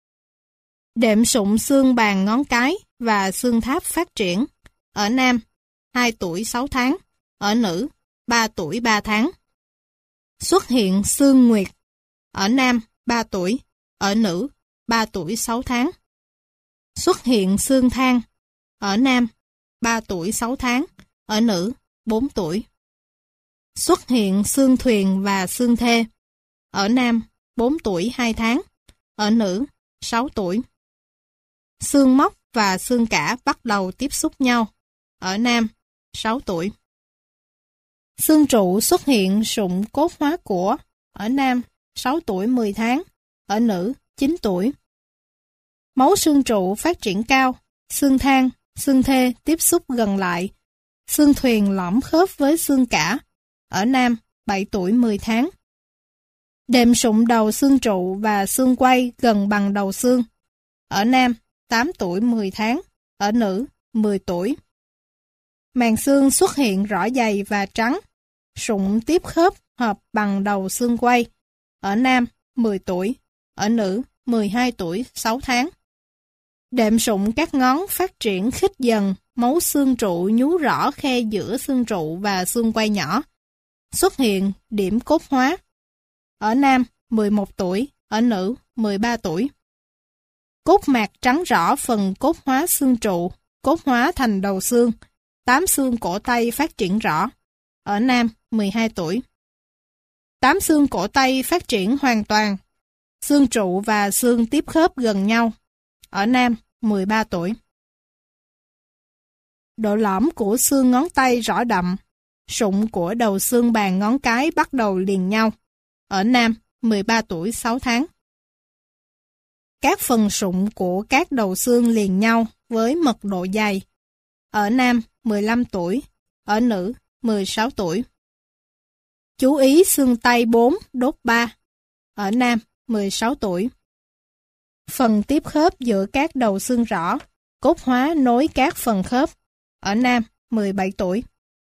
Đệm sụn xương bàn ngón cái và xương tháp phát triển. Ở nam 2 tuổi 6 tháng, ở nữ 3 tuổi 3 tháng. Xuất hiện xương nguyệt. Ở nam 3 tuổi, ở nữ 3 tuổi 6 tháng. Xuất hiện xương thang. Ở nam 3 tuổi 6 tháng, ở nữ 4 tuổi. Xuất hiện xương thuyền và xương thê. Ở nam 4 tuổi 2 tháng, ở nữ 6 tuổi. Xương móc và xương cả bắt đầu tiếp xúc nhau. Ở nam 6 tuổi. Xương trụ xuất hiện sụn cốt hóa của. Ở nam 6 tuổi 10 tháng, ở nữ 9 tuổi. Máu xương trụ phát triển cao, xương thang, xương thê tiếp xúc gần lại. Xương thuyền lõm khớp với xương cả. Ở nam 7 tuổi 10 tháng. Đệm sụn đầu xương trụ và xương quai gần bằng đầu xương. Ở nam 8 tuổi 10 tháng, ở nữ 10 tuổi. Màng xương xuất hiện rõ dày và trắng. Sụn tiếp khớp hợp bằng đầu xương quai. Ở nam 10 tuổi, ở nữ 12 tuổi 6 tháng. Đệm sụn các ngón phát triển khích dần, máu xương trụ nhú rõ khe giữa xương trụ và xương quai nhỏ. Xuất hiện điểm cốt hóa. Ở nam 11 tuổi, ở nữ 13 tuổi. Cốt mạc trắng rõ phần cốt hóa xương trụ, cốt hóa thành đầu xương. 8 xương cổ tay phát triển rõ. Ở nam 12 tuổi. 8 xương cổ tay phát triển hoàn toàn. Xương trụ và xương tiếp khớp gần nhau. Ở nam 13 tuổi. Độ lõm của xương ngón tay rõ đậm. sụn của đầu xương bàn ngón cái bắt đầu liền nhau. Ở nam, 13 tuổi 6 tháng. Các phần sụn của các đầu xương liền nhau với mật độ dày. Ở nam, 15 tuổi. Ở nữ, 16 tuổi. Chú ý xương tay 4, đốt 3. Ở nam, 16 tuổi. Phần tiếp khớp giữa các đầu xương rõ, cốt hóa nối các phần khớp. Ở nam, 17 tuổi.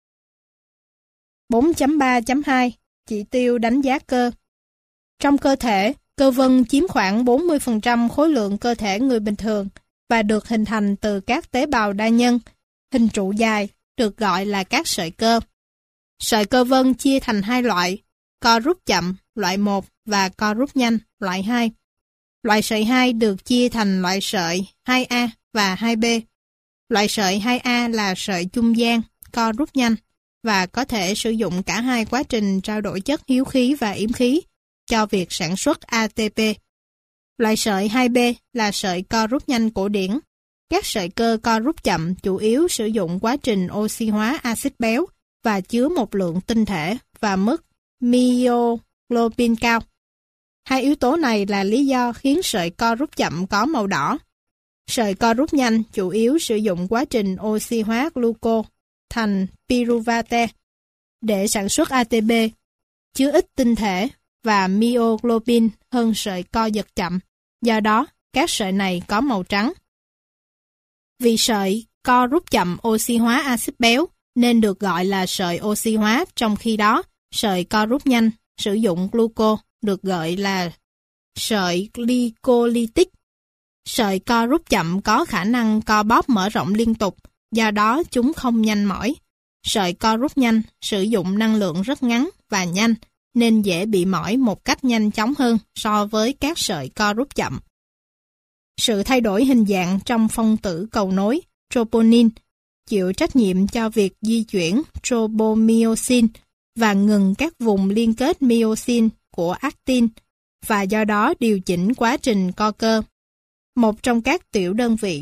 4.3.2 Chỉ tiêu đánh giá cơ. Trong cơ thể, cơ vân chiếm khoảng 40% khối lượng cơ thể người bình thường và được hình thành từ các tế bào đa nhân, hình trụ dài, được gọi là các sợi cơ. Sợi cơ vân chia thành hai loại, co rút chậm, loại 1 và co rút nhanh, loại 2. Loại sợi 2 được chia thành loại sợi 2A và 2B. Loại sợi 2A là sợi trung gian, co rút nhanh, và có thể sử dụng cả hai quá trình trao đổi chất hiếu khí và yếm khí cho việc sản xuất ATP. Loại sợi 2B là sợi co rút nhanh cổ điển. Các sợi cơ co rút chậm chủ yếu sử dụng quá trình oxy hóa axit béo và chứa một lượng tinh thể và mức myoglobin cao. Hai yếu tố này là lý do khiến sợi co rút chậm có màu đỏ. Sợi co rút nhanh chủ yếu sử dụng quá trình oxy hóa gluco thành pyruvate để sản xuất ATP, chứa ít tinh thể và myoglobin hơn sợi co giật chậm. Do đó, các sợi này có màu trắng. Vì sợi co rút chậm oxy hóa axit béo nên được gọi là sợi oxy hóa, trong khi đó sợi co rút nhanh sử dụng gluco được gọi là sợi glycolytic. Sợi co rút chậm có khả năng co bóp mở rộng liên tục, do đó chúng không nhanh mỏi. Sợi co rút nhanh sử dụng năng lượng rất ngắn và nhanh, nên dễ bị mỏi một cách nhanh chóng hơn so với các sợi co rút chậm. Sự thay đổi hình dạng trong phân tử cầu nối, troponin, chịu trách nhiệm cho việc di chuyển tropomyosin và ngừng các vùng liên kết myosin của actin, và do đó điều chỉnh quá trình co cơ. Một trong các tiểu đơn vị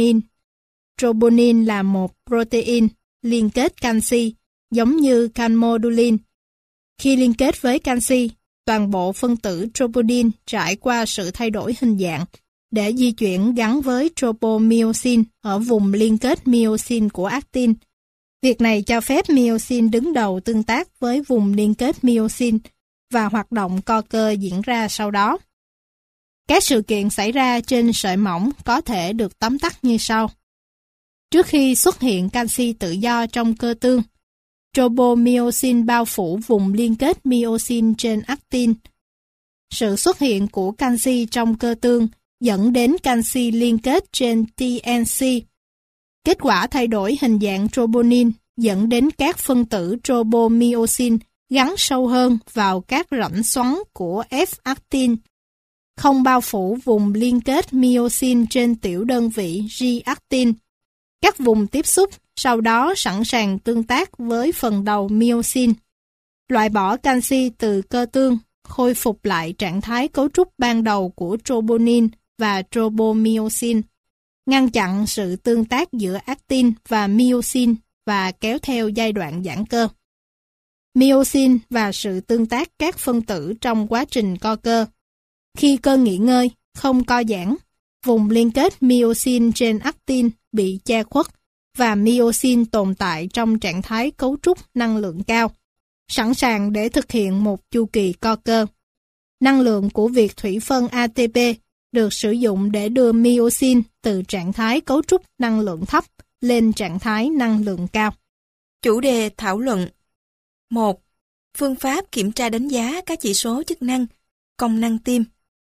troponin là một protein liên kết canxi, giống như canmodulin. Khi liên kết với canxi, toàn bộ phân tử troponin trải qua sự thay đổi hình dạng để di chuyển gắn với tropomyosin ở vùng liên kết myosin của actin. Việc này cho phép myosin đứng đầu tương tác với vùng liên kết myosin và hoạt động co cơ diễn ra sau đó. Các sự kiện xảy ra trên sợi mỏng có thể được tóm tắt như sau. Trước khi xuất hiện canxi tự do trong cơ tương, tropomyosin bao phủ vùng liên kết myosin trên actin. Sự xuất hiện của canxi trong cơ tương dẫn đến canxi liên kết trên TNC. Kết quả thay đổi hình dạng troponin dẫn đến các phân tử tropomyosin gắn sâu hơn vào các rãnh xoắn của F-actin, không bao phủ vùng liên kết myosin trên tiểu đơn vị G-actin. Các vùng tiếp xúc sau đó sẵn sàng tương tác với phần đầu myosin. Loại bỏ canxi từ cơ tương, khôi phục lại trạng thái cấu trúc ban đầu của troponin và tropomyosin, ngăn chặn sự tương tác giữa actin và myosin và kéo theo giai đoạn giãn cơ. Myosin và sự tương tác các phân tử trong quá trình co cơ. Khi cơ nghỉ ngơi, không co giãn, vùng liên kết myosin trên actin bị che khuất và myosin tồn tại trong trạng thái cấu trúc năng lượng cao, sẵn sàng để thực hiện một chu kỳ co cơ. Năng lượng của việc thủy phân ATP được sử dụng để đưa myosin từ trạng thái cấu trúc năng lượng thấp lên trạng thái năng lượng cao. Chủ đề thảo luận 1. Phương pháp kiểm tra đánh giá các chỉ số chức năng, công năng tim.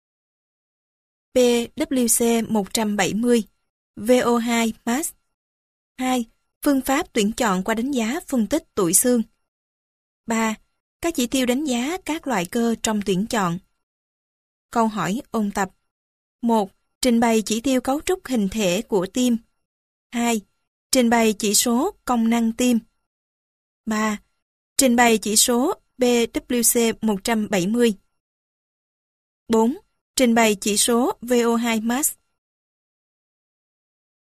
PWC 170, VO2 max. 2. Phương pháp tuyển chọn qua đánh giá phân tích tụi xương. 3. Các chỉ tiêu đánh giá các loại cơ trong tuyển chọn. Câu hỏi ôn tập. 1. Trình bày chỉ tiêu cấu trúc hình thể của tim. 2. Trình bày chỉ số công năng tim. 3. Trình bày chỉ số PWC 170. 4. Trình bày chỉ số VO2 max.